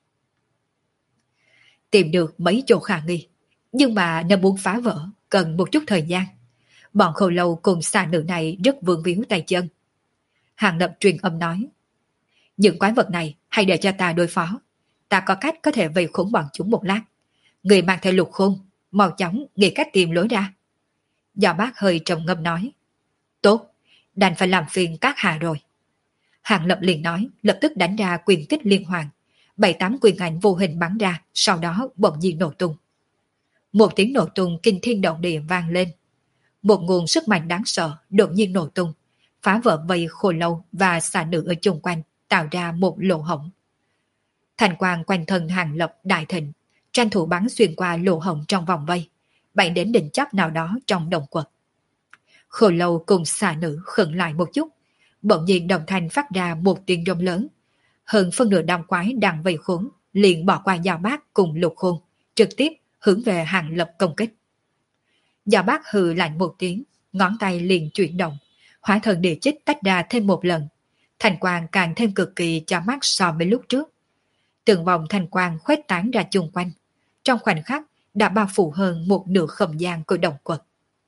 Tìm được mấy chỗ khả nghi, nhưng mà nếu muốn phá vỡ cần một chút thời gian. Bọn khâu lâu cùng xà nữ này rất vương víu tay chân. Hàng Lập truyền âm nói. Những quái vật này hãy để cho ta đối phó. Ta có cách có thể vây khốn bọn chúng một lát. Người mang theo Lục Khôn, mau chóng nghĩ cách tìm lối ra. Giao Bác hơi trầm ngâm nói. Tốt, đành phải làm phiền các hạ rồi. Hàng Lập liền nói, lập tức đánh ra quyền kích liên hoàn. 7-8 quyền ảnh vô hình bắn ra, sau đó bỗng nhiên nổ tung. Một tiếng nổ tung kinh thiên động địa vang lên. Một nguồn sức mạnh đáng sợ đột nhiên nổ tung, phá vỡ vây khô lâu và xà nữ ở chung quanh, tạo ra một lỗ hổng. Thành quang quanh thân Hàng Lập đại thịnh, tranh thủ bắn xuyên qua lỗ hổng trong vòng vây, bay đến đỉnh chóp nào đó trong động quật. Khô lâu cùng xà nữ khựng lại một chút, bỗng nhiên đồng thanh phát ra một tiếng rông lớn. Hơn phân nửa đám quái đang vây khốn liền bỏ qua Giao Bác cùng Lục Khôn, trực tiếp hướng về Hàng Lập công kích. Giao Bác hừ lạnh một tiếng, ngón tay liền chuyển động, hóa thần địa chích tách ra thêm một lần. Thành quang càng thêm cực kỳ chói mắt so với lúc trước. Từng vòng thành quang khuếch tán ra chung quanh, trong khoảnh khắc đã bao phủ hơn một nửa không gian của động quật.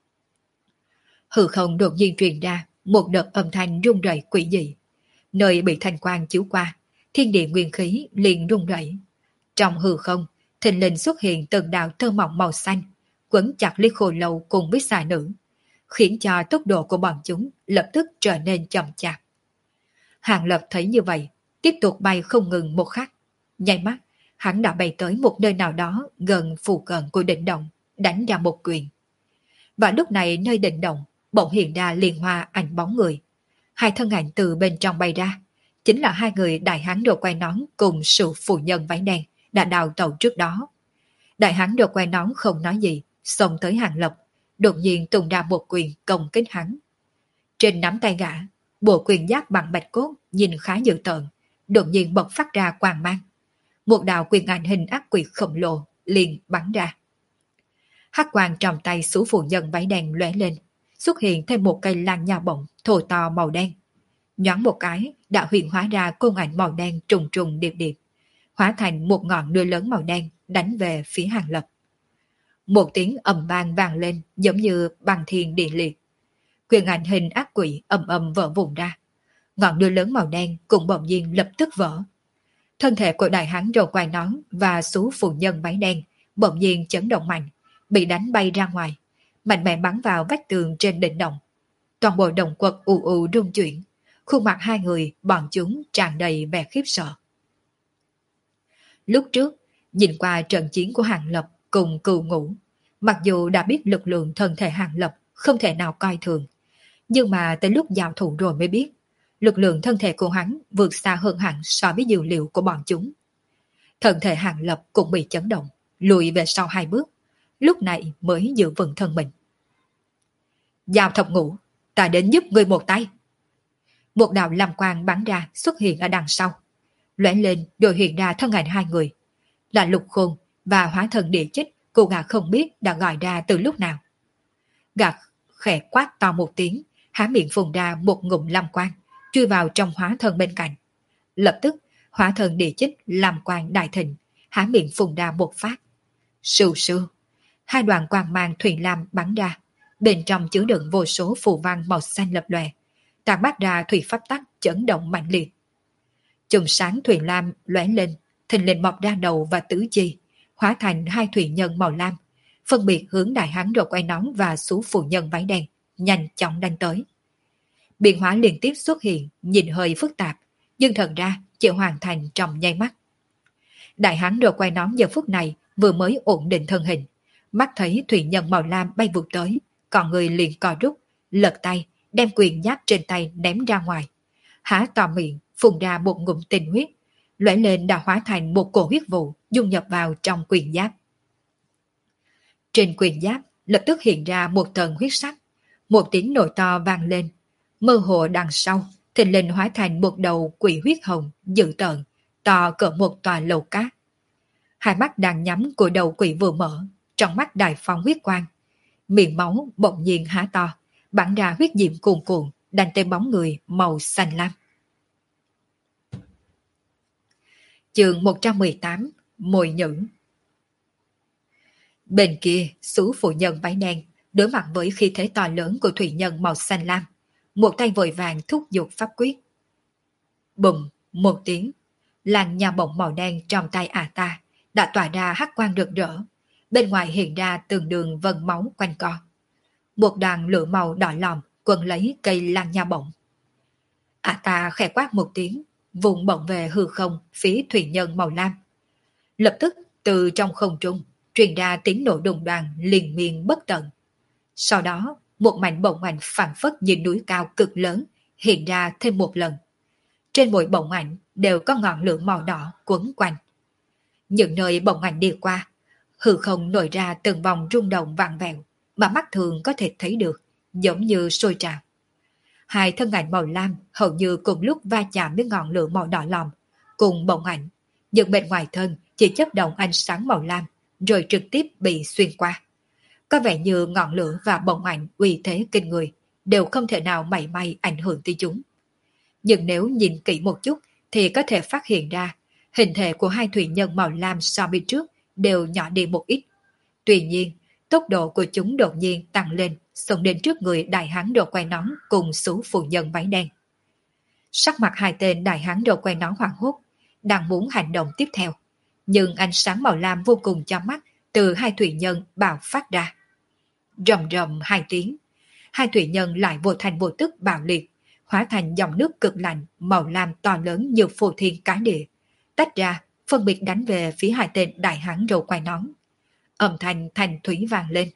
Hư không đột nhiên truyền ra một đợt âm thanh rung rẩy quỷ dị. Nơi bị thành quang chiếu qua, thiên địa nguyên khí liền rung rẩy. Trong hư không, thình lình xuất hiện từng đạo thơ mộng màu xanh, quấn chặt lấy khô lâu cùng với xà nữ, khiến cho tốc độ của bọn chúng lập tức trở nên chậm chạp. Hàng Lập thấy như vậy, tiếp tục bay không ngừng một khắc. Nháy mắt, hắn đã bay tới một nơi nào đó gần phụ cận của đỉnh động, đánh ra một quyền. Và lúc này nơi đỉnh động bỗng hiện ra liên hoa ảnh bóng người. Hai thân ảnh từ bên trong bay ra, chính là hai người đại hán đồ quay nón cùng sự phụ nhân váy đen đã đào tẩu trước đó. Đại hán đồ quay nón không nói gì, xông tới Hàng Lập, đột nhiên tung ra một quyền công kích hắn. Trên nắm tay gã, bộ quyền giáp bằng bạch cốt nhìn khá dữ tợn, đột nhiên bộc phát ra quang mang. Một đạo quyền ảnh hình ác quỷ khổng lồ liền bắn ra. Hắc quang trong tay số phụ nhân váy đen lóe lên, xuất hiện thêm một cây lan nha bổng thô to màu đen. Nhoáng một cái đã hiện hóa ra côn ảnh màu đen trùng trùng điệp điệp, hóa thành một ngọn lửa lớn màu đen đánh về phía Hàng Lập. Một tiếng ầm vang vang lên giống như băng thiên địa liệt. Quyền ảnh hình ác quỷ ầm ầm vỡ vụn ra. Ngọn lửa lớn màu đen cũng bỗng nhiên lập tức vỡ. Thân thể của đại hán râu quai nón và số phụ nhân váy đen bỗng nhiên chấn động mạnh, bị đánh bay ra ngoài, mạnh mẽ bắn vào vách tường trên đỉnh động. Toàn bộ động quật ù ù rung chuyển, khuôn mặt hai người bọn chúng tràn đầy vẻ khiếp sợ. Lúc trước, nhìn qua trận chiến của Hàng Lập cùng Cừu Ngũ, mặc dù đã biết lực lượng thân thể Hàng Lập không thể nào coi thường, Nhưng mà tới lúc giao thủ rồi mới biết, lực lượng thân thể của hắn vượt xa hơn hẳn so với dữ liệu của bọn chúng. Thân thể Hàng Lập cũng bị chấn động, lùi về sau 2 bước, lúc này mới giữ vững thân mình. Giao thập ngũ, ta đến giúp ngươi một tay. Một đạo lam quang bắn ra xuất hiện ở đằng sau. Lóe lên rồi hiện ra thân ảnh 2 người. Là Lục Khôn và hóa thân địa chích, cô gã không biết đã gọi ra từ lúc nào. Gã khẽ quát to một tiếng, há miệng phun ra một ngụm lam quang, chui vào trong hóa thân bên cạnh. Lập tức, hóa thân địa chích lam quang đại thịnh, há miệng phun ra một phát. Sưu sưu, 2 đoàn quang mang thuyền lam bắn ra, bên trong chứa đựng vô số phù văn màu xanh lập lòe, tàn mát ra thủy pháp tắc chấn động mạnh liệt. Chùm sáng thuyền lam lóe lên, thình lình mọc ra đầu và tứ chi, hóa thành 2 thủy nhân màu lam, phân biệt hướng đại hán rồi quay nón và số phụ nhân váy đen, nhanh chóng đánh tới. Biến hóa liên tiếp xuất hiện, nhìn hơi phức tạp, nhưng thật ra chỉ hoàn thành trong nháy mắt. Đại hán rồi quay nón giờ phút này vừa mới ổn định thân hình, mắt thấy thủy nhân màu lam bay vụt tới, còn người liền co rút, lật tay, đem quyền giáp trên tay ném ra ngoài. Há to miệng, phun ra một ngụm tinh huyết, lóe lên đã hóa thành một cổ huyết vụ dung nhập vào trong quyền giáp. Trên quyền giáp lập tức hiện ra một tầng huyết sắc, một tiếng nổ to vang lên, mơ hồ đằng sau, thình lình hóa thành một đầu quỷ huyết hồng dữ tợn, to cỡ một tòa lầu cát. 2 mắt đang nhắm của đầu quỷ vừa mở, trong mắt đại phong huyết quang, miệng máu bỗng nhiên há to, bắn ra huyết diệm cuồn cuộn, đánh tới bóng người màu xanh lam. Chương 118, Mồi nhữ. Bên kia, số phụ nhân váy đen đối mặt với khí thế to lớn của thủy nhân màu xanh lam, một tay vội vàng thúc giục pháp quyết. Bùm, một tiếng, làn nhà bổng màu đen trong tay ta đã tỏa ra hắc quang rực rỡ, bên ngoài hiện ra từng đường vân máu quanh co. Một đoàn lửa màu đỏ lòm quấn lấy cây lan nha bổng. Ta khẽ quát một tiếng, vùng bổng về hư không phía thủy nhân màu lam. Lập tức từ trong không trung truyền ra tiếng nổ đùng đoàn liên miên bất tận. Sau đó, một mảnh bổng ảnh phảng phất như núi cao cực lớn hiện ra thêm một lần. Trên mỗi bổng ảnh đều có ngọn lửa màu đỏ quấn quanh. Những nơi bổng ảnh đi qua, hư không nổi ra từng vòng rung động vặn vẹo mà mắt thường có thể thấy được, giống như sôi trào. 2 thân ảnh màu lam hầu như cùng lúc va chạm với ngọn lửa màu đỏ lòm, cùng bổng ảnh, nhưng bên ngoài thân chỉ chớp động ánh sáng màu lam, rồi trực tiếp bị xuyên qua. Có vẻ như ngọn lửa và bổng ảnh uy thế kinh người đều không thể nào mảy may ảnh hưởng tới chúng. Nhưng nếu nhìn kỹ một chút thì có thể phát hiện ra hình thể của 2 thủy nhân màu lam so với trước đều nhỏ đi một ít. Tuy nhiên, tốc độ của chúng đột nhiên tăng lên, xông đến trước người đại hán đồ quay nón cùng số phụ nhân váy đen. Sắc mặt 2 tên đại hán đồ quay nón hoảng hốt, đang muốn hành động tiếp theo. Nhưng ánh sáng màu lam vô cùng chói mắt từ 2 thủy nhân bạo phát ra. Rầm rầm 2 tiếng, 2 thủy nhân lại vô thành vô tức bạo liệt, hóa thành dòng nước cực lạnh màu lam to lớn như phô thiên cái địa, tách ra, phân biệt đánh về phía 2 tên đại hán đồ quay nón. Âm thanh thanh thúy vang lên.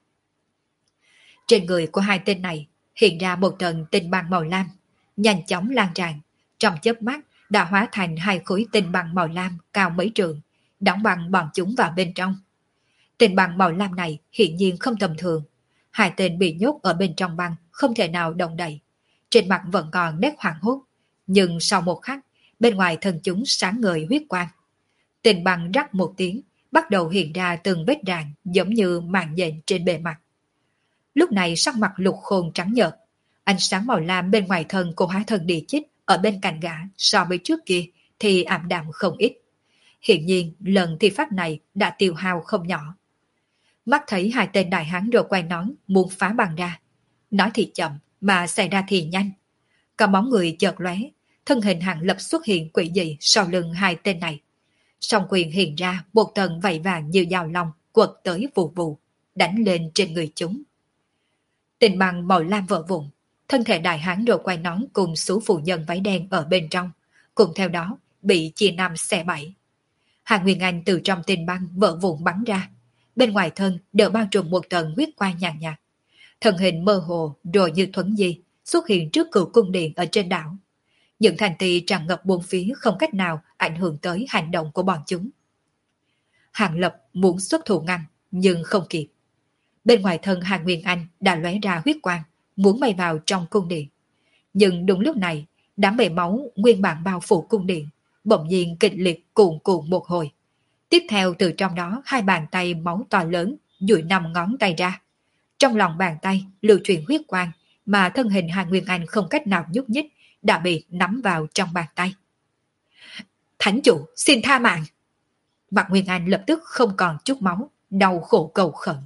Trên người của 2 tên này hiện ra một tầng tinh băng màu lam, nhanh chóng lan tràn, trong chớp mắt đã hóa thành 2 khối tinh băng màu lam cao mấy trượng, đóng băng bọn chúng vào bên trong. Tinh băng màu lam này hiển nhiên không tầm thường. 2 tên bị nhốt ở bên trong băng không thể nào động đậy, trên mặt vẫn còn nét hoảng hốt, nhưng sau một khắc, bên ngoài thân chúng sáng ngời huyết quang. Tinh băng rắc một tiếng, bắt đầu hiện ra từng vết rạn giống như màn nhện trên bề mặt. Lúc này sắc mặt Lục Khôn trắng nhợt, ánh sáng màu lam bên ngoài thân của hóa thân địa chích ở bên cạnh gã so với trước kia thì ảm đạm không ít. Hiện nhiên lần thi pháp này đã tiêu hao không nhỏ. Mắt thấy 2 tên đại hán rồi quay nón muốn phá băng ra. Nói thì chậm mà xảy ra thì nhanh. Cả bóng người chợt lóe, thân hình Hàng Lập xuất hiện quỷ dị sau lưng 2 tên này. Song quyền hiện ra một tầng vảy vàng như dao long quật tới vù vù, đánh lên trên người chúng. Tình băng màu lam vỡ vụn, thân thể đại hán rồi quay nón cùng số phụ nhân váy đen ở bên trong, cùng theo đó bị chia 5 xẻ 7. Hàng Nguyên Anh từ trong tình băng vỡ vụn bắn ra, bên ngoài thân đều bao trùm một tầng huyết quang nhàn nhạt. Thân hình mơ hồ rồi như thuấn di, xuất hiện trước cựu cung điện ở trên đảo. Những thành tỳ tràn ngập bốn phía không cách nào ảnh hưởng tới hành động của bọn chúng. Hàng Lập muốn xuất thủ ngăn, nhưng không kịp. Bên ngoài thân Hàng Nguyên Anh đã lóe ra huyết quang, muốn bay vào trong cung điện. Nhưng đúng lúc này, đám bầy máu nguyên bản bao phủ cung điện, bỗng nhiên kịch liệt cuồn cuộn một hồi. Tiếp theo từ trong đó hai bàn tay máu to lớn duỗi 5 ngón tay ra. Trong lòng bàn tay lưu truyền huyết quang, mà thân hình Hàng Nguyên Anh không cách nào nhúc nhích, đã bị nắm vào trong bàn tay. Thánh chủ, xin tha mạng! Mặt Nguyên Anh lập tức không còn chút máu, đau khổ cầu khẩn.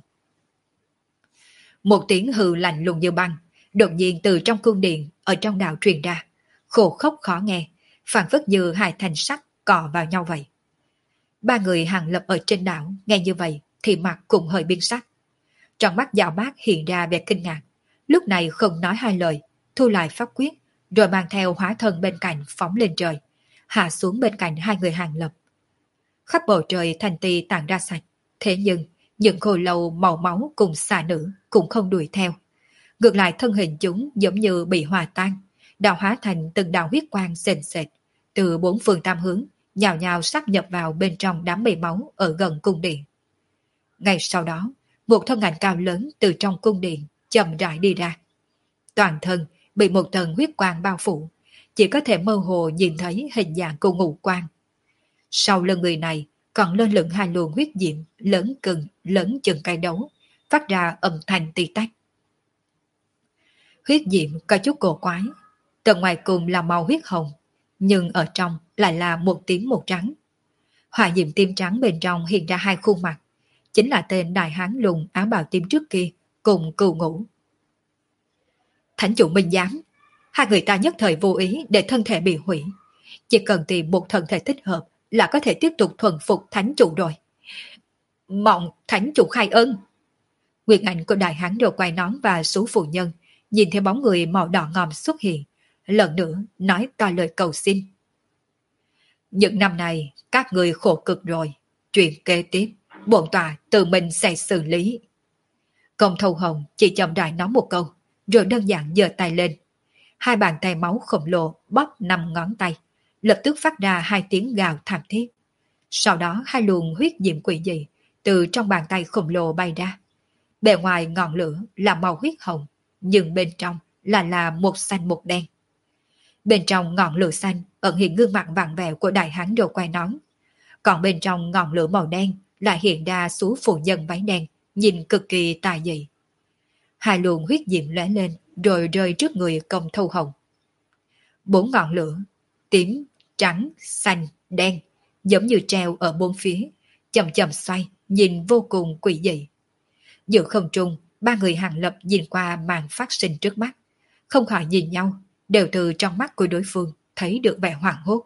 Một tiếng hừ lạnh lùng như băng, đột nhiên từ trong cung điện ở trong đạo truyền ra, khổ khóc khó nghe, phảng phất như hai thanh sắt cọ vào nhau vậy. Ba người Hàng Lập ở trên đảo nghe như vậy thì mặt cũng hơi biến sắc. Trong mắt Dạo Bác hiện ra vẻ kinh ngạc, lúc này không nói hai lời, thu lại pháp quyết, rồi mang theo hóa thân bên cạnh phóng lên trời, hạ xuống bên cạnh hai người Hàng Lập. Khắp bầu trời thành tì tản ra sạch, thế nhưng những khô lâu màu máu cùng xà nữ cũng không đuổi theo. Ngược lại thân hình chúng giống như bị hòa tan, đào hóa thành từng đạo huyết quang sền sệt, từ bốn phương tám hướng, nhào nhào sắp nhập vào bên trong đám mây máu ở gần cung điện. Ngay sau đó, một thân ảnh cao lớn từ trong cung điện chậm rãi đi ra. Toàn thân bị một tầng huyết quang bao phủ, chỉ có thể mơ hồ nhìn thấy hình dạng của ngũ quan. Sau lưng người này còn lơ lửng hai luồng huyết diệm lớn cừng, lớn chừng cây đấu, phát ra âm thanh tí tách. Huyết diệm có chút cổ quái, tầng ngoài cùng là màu huyết hồng, nhưng ở trong lại là một tím một trắng. Hỏa diệm tím trắng bên trong hiện ra hai khuôn mặt, chính là tên đại hán lùn áo bào tím trước kia cùng Cừu Ngũ. Thánh chủ Minh Giám, hai người ta nhất thời vô ý để thân thể bị hủy, chỉ cần tìm một thân thể thích hợp là có thể tiếp tục thuần phục thánh chủ rồi. Mong thánh chủ khai ân. Nguyên ảnh của đại hán rồi quay nón và số phụ nhân nhìn thấy bóng người màu đỏ ngòm xuất hiện, lần nữa nói to lời cầu xin. Những năm này các người khổ cực rồi, chuyện kế tiếp bổn tòa tự mình sẽ xử lý. Công Thâu Hồng chỉ chậm rãi nói một câu, rồi đơn giản giơ tay lên. Hai bàn tay máu khổng lồ bóp 5 ngón tay, lập tức phát ra hai tiếng gào thảm thiết. Sau đó hai luồng huyết diệm quỷ dị từ trong bàn tay khổng lồ bay ra. Bề ngoài ngọn lửa là màu huyết hồng, nhưng bên trong là một xanh một đen. Bên trong ngọn lửa xanh ẩn hiện gương mặt vặn vẹo của đại hán đồ quay nón. Còn bên trong ngọn lửa màu đen lại hiện ra số phụ nhân váy đen, nhìn cực kỳ tà dị. Hai luồng huyết diệm lóe lên rồi rơi trước người Công Thâu Hồng. 4 ngọn lửa, tím, trắng, xanh, đen, giống như treo ở bốn phía, chậm chậm xoay, nhìn vô cùng quỷ dị. Giữa không trung, ba người Hàng Lập nhìn qua màn phát sinh trước mắt, không khỏi nhìn nhau, đều từ trong mắt của đối phương thấy được vẻ hoảng hốt.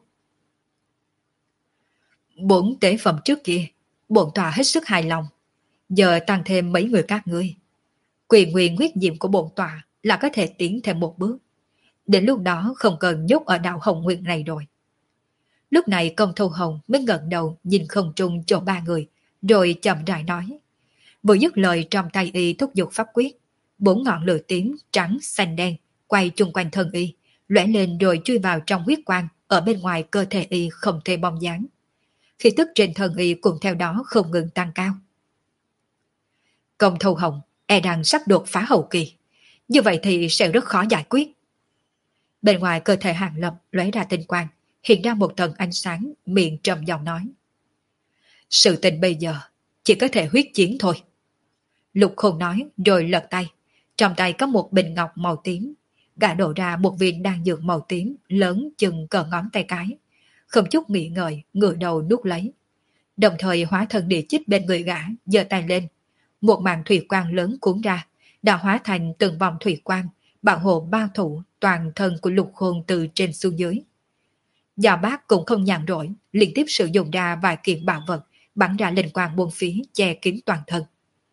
4 tế phẩm trước kia, bổn tòa hết sức hài lòng, giờ tăng thêm mấy người các ngươi. Quyền nguyên huyết diệm của bổn tòa là có thể tiến thêm một bước. Đến lúc đó không cần nhốt ở đạo Hồng Nguyệt này rồi. Lúc này Công Thâu Hồng mới ngẩng đầu nhìn không trung chỗ ba người, rồi chậm rãi nói. Vừa dứt lời trong tay y thúc giục pháp quyết, 4 ngọn lửa tím, trắng, xanh đen quay chung quanh thân y, lóe lên rồi chui vào trong huyết quang ở bên ngoài cơ thể y không thể bong dáng. Khí tức trên thân y cùng theo đó không ngừng tăng cao. Công Thâu Hồng e đang sắp đột phá hậu kỳ, như vậy thì sẽ rất khó giải quyết. Bên ngoài cơ thể Hàng Lập lóe ra tinh quang, hiện ra một tầng ánh sáng, miệng trầm giọng nói. Sự tình bây giờ chỉ có thể huyết chiến thôi. Lục Khôn nói rồi lật tay, trong tay có một bình ngọc màu tím, gã đổ ra một viên đan dược màu tím lớn chừng cỡ ngón tay cái, không chút nghĩ ngợi ngửa đầu nuốt lấy. Đồng thời hóa thân địa chích bên người gã giơ tay lên, một màn thủy quang lớn cuốn ra, đã hóa thành từng vòng thủy quang bảo hộ bao thủ toàn thân của Lục Khôn từ trên xuống dưới. Dạo Bác cũng không nhàn rỗi, liên tiếp sử dụng ra vài kiện bảo vật bắn ra linh quang buông phí che kín toàn thân.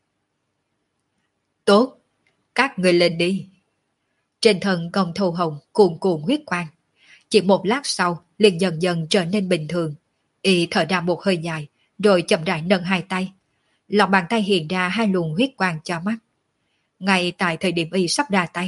Tốt, các người lên đi. Trên thân Công Thâu Hồng cuồn cuộn huyết quang, chỉ một lát sau liền dần dần trở nên bình thường. Y thở ra một hơi dài, rồi chậm rãi nâng hai tay. Lòng bàn tay hiện ra hai luồng huyết quang cho mắt. Ngay tại thời điểm y sắp ra tay,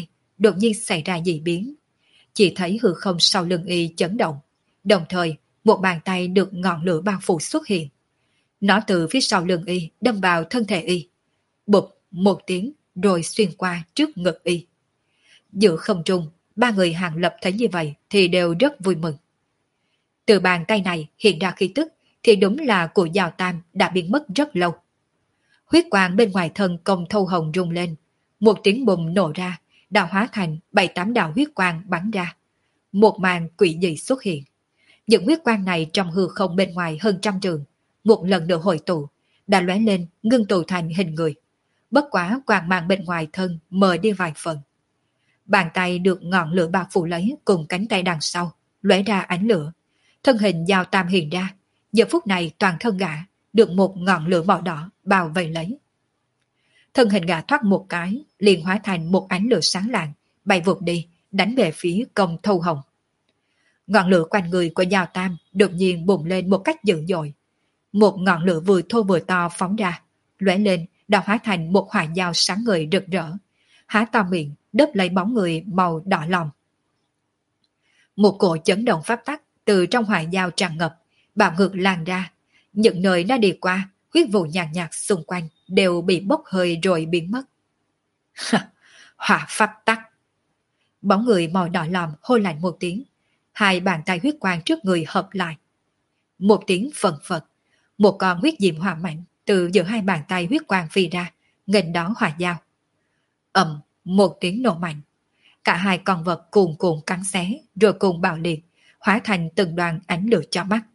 đột nhiên xảy ra dị biến. Chỉ thấy hư không sau lưng y chấn động, đồng thời một bàn tay được ngọn lửa bao phủ xuất hiện. Nó từ phía sau lưng y đâm vào thân thể y. Bụp một tiếng rồi xuyên qua trước ngực y. Giữa không trung, ba người Hàng Lập thấy như vậy thì đều rất vui mừng. Từ bàn tay này hiện ra khí tức thì đúng là của Giào Tam đã biến mất rất lâu. Huyết quang bên ngoài thân Công Thâu Hồng rung lên, một tiếng bùm nổ ra, đã hóa thành 7-8 đạo huyết quang bắn ra. Một màn quỷ dị xuất hiện. Những huyết quang này trong hư không bên ngoài hơn trăm trường, một lần nữa hội tụ, đã lóe lên ngưng tụ thành hình người. Bất quá quang mang bên ngoài thân mờ đi vài phần. Bàn tay được ngọn lửa bao phủ lấy cùng cánh tay đằng sau, lóe ra ánh lửa. Thân hình Giào Tam hiện ra, giờ phút này toàn thân gã được một ngọn lửa màu đỏ bao vây lấy. Thân hình gã thoát một cái, liền hóa thành một ánh lửa sáng lạng, bay vụt đi, đánh về phía Công Thâu Hồng. Ngọn lửa quanh người của Giào Tam đột nhiên bùng lên một cách dữ dội. Một ngọn lửa vừa thô vừa to phóng ra, lóe lên đã hóa thành một hỏa dao sáng ngời rực rỡ, há to miệng đớp lấy bóng người màu đỏ lòm. Một cổ chấn động pháp tắc từ trong hỏa dao tràn ngập, bạo ngược lan ra. Những nơi đã đi qua, huyết vụ nhàn nhạt xung quanh đều bị bốc hơi rồi biến mất. Hỏa pháp tắc. Bóng người màu đỏ lòm hô lạnh một tiếng, hai bàn tay huyết quang trước người hợp lại. Một tiếng phần phật, một con huyết diệm hỏa mạnh từ giữa hai bàn tay huyết quang phi ra, nghênh đón hỏa dao. Ầm, một tiếng nổ mạnh. Cả hai con vật cuồn cuộn cắn xé, rồi cùng bạo liệt, hóa thành từng đoàn ánh lửa cho mắt.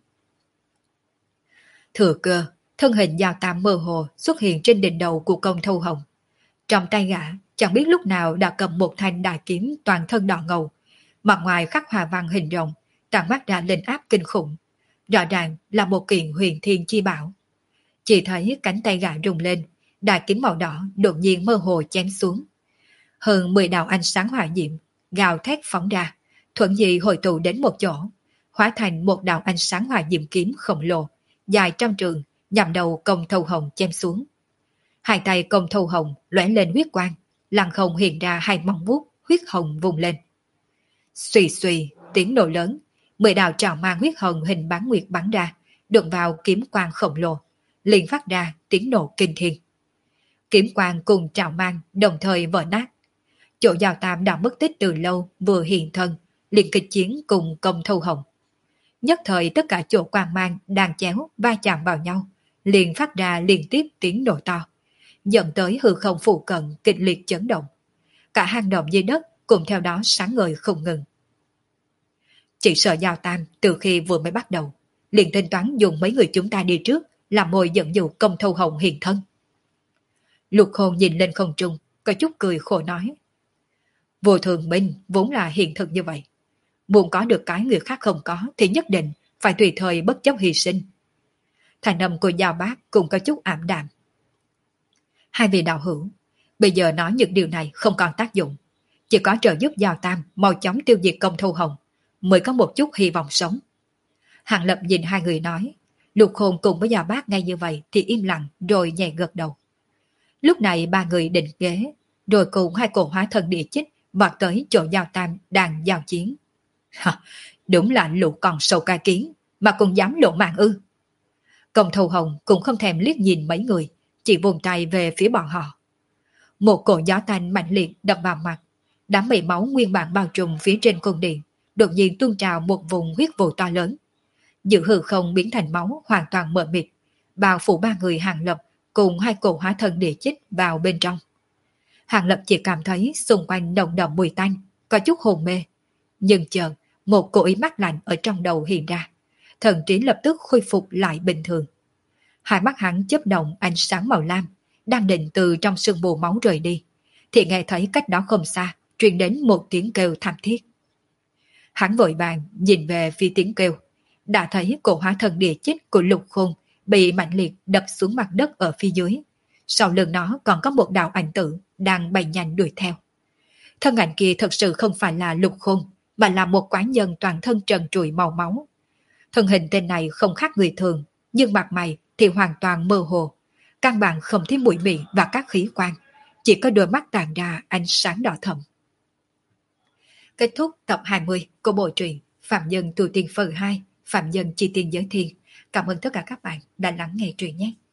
Thừa cơ, thân hình Giào Tam mơ hồ xuất hiện trên đỉnh đầu của Công Thâu Hồng. Trong tay gã, chẳng biết lúc nào đã cầm một thanh đại kiếm toàn thân đỏ ngầu, mặt ngoài khắc hòa văn hình rồng, tản mắt ra linh áp kinh khủng. Rõ ràng là một kiện huyền thiên chi bảo. Chỉ thấy cánh tay gã rung lên, đại kiếm màu đỏ đột nhiên mơ hồ chém xuống. Hơn 10 đạo ánh sáng hỏa diệm, gào thét phóng ra, thuận dị hội tụ đến một chỗ, hóa thành một đạo ánh sáng hỏa diệm kiếm khổng lồ, dài trăm trường, nhằm đầu Công Thâu Hồng chém xuống. Hai tay Công Thâu Hồng lóe lên huyết quang, lăng không hiện ra hai móng vuốt huyết hồng vùng lên. Xùy xùy, tiếng nổ lớn, 10 đạo trảo mang huyết hồng hình bán nguyệt bắn ra, đụng vào kiếm quang khổng lồ, liền phát ra tiếng nổ kinh thiên. Kiếm quang cùng trảo mang đồng thời vỡ nát. Chỗ Giào Tam đã mất tích từ lâu vừa hiện thân, liền kịch chiến cùng Công Thâu Hồng. Nhất thời tất cả chỗ quang mang đang chéo va chạm vào nhau, liền phát ra liên tiếp tiếng nổ to, dẫn tới hư không phụ cận kịch liệt chấn động. Cả hang động dưới đất cùng theo đó sáng ngời không ngừng. Chỉ sợ Giào Tam từ khi vừa mới bắt đầu, liền tính toán dùng mấy người chúng ta đi trước làm mồi dẫn dụ Công Thâu Hồng hiện thân. Lục Hồn nhìn lên không trung, có chút cười khổ nói. Vô thường minh vốn là hiện thực như vậy. Muốn có được cái người khác không có thì nhất định phải tùy thời bất chấp hy sinh. Thành âm của Giào Bác cũng có chút ảm đạm. Hai vị đạo hữu, bây giờ nói những điều này không còn tác dụng. Chỉ có trợ giúp Giào Tam mau chóng tiêu diệt Công Thâu Hồng mới có một chút hy vọng sống. Hàng Lập nhìn hai người nói. Lục Hồn cùng với Giào Bác ngay như vậy thì im lặng rồi nhẹ gật đầu. Lúc này ba người định ghế, rồi cùng hai cổ hóa thân địa chích vọt tới chỗ Giào Tam đang giao chiến. Đúng là lũ con sâu ca kiến, mà cũng dám lộ mạng ư. Công Thâu Hồng cũng không thèm liếc nhìn mấy người, chỉ vùng tay về phía bọn họ. Một cổ gió tanh mạnh liệt đập vào mặt, đám mây máu nguyên bản bao trùm phía trên cung điện, đột nhiên tuôn trào một vùng huyết vụ to lớn. Giữa hư không biến thành máu hoàn toàn mờ mịt, bao phủ ba người Hàng Lập cùng hai cổ hóa thân địa chích vào bên trong. Hàng Lập chỉ cảm thấy xung quanh nồng đậm mùi tanh, có chút hồn mê. Nhưng chợt một cổ ý mát lạnh ở trong đầu hiện ra, thần trí lập tức khôi phục lại bình thường. Hai mắt hắn chớp động ánh sáng màu lam, đang định từ trong sương mù máu rời đi, thì nghe thấy cách đó không xa truyền đến một tiếng kêu thảm thiết. Hắn vội vàng nhìn về phía tiếng kêu, đã thấy cổ hóa thân địa chích của Lục Khôn bị mạnh liệt đập xuống mặt đất ở phía dưới. Sau lưng nó còn có một đạo ảnh tử đang bay nhanh đuổi theo. Thân ảnh kia thật sự không phải là Lục Khôn, mà là một quái nhân toàn thân trần trụi màu máu. Thân hình tên này không khác người thường, nhưng mặt mày thì hoàn toàn mơ hồ, căn bản không thấy mũi miệng và các khí quan, chỉ có đôi mắt tàn ra ánh sáng đỏ thẫm. Kết thúc tập 20 của bộ truyện Phạm Nhân Tu Tiên phần 2, Phạm Nhân Chi Tiên Giới Thiên. Cảm ơn tất cả các bạn đã lắng nghe truyện nhé.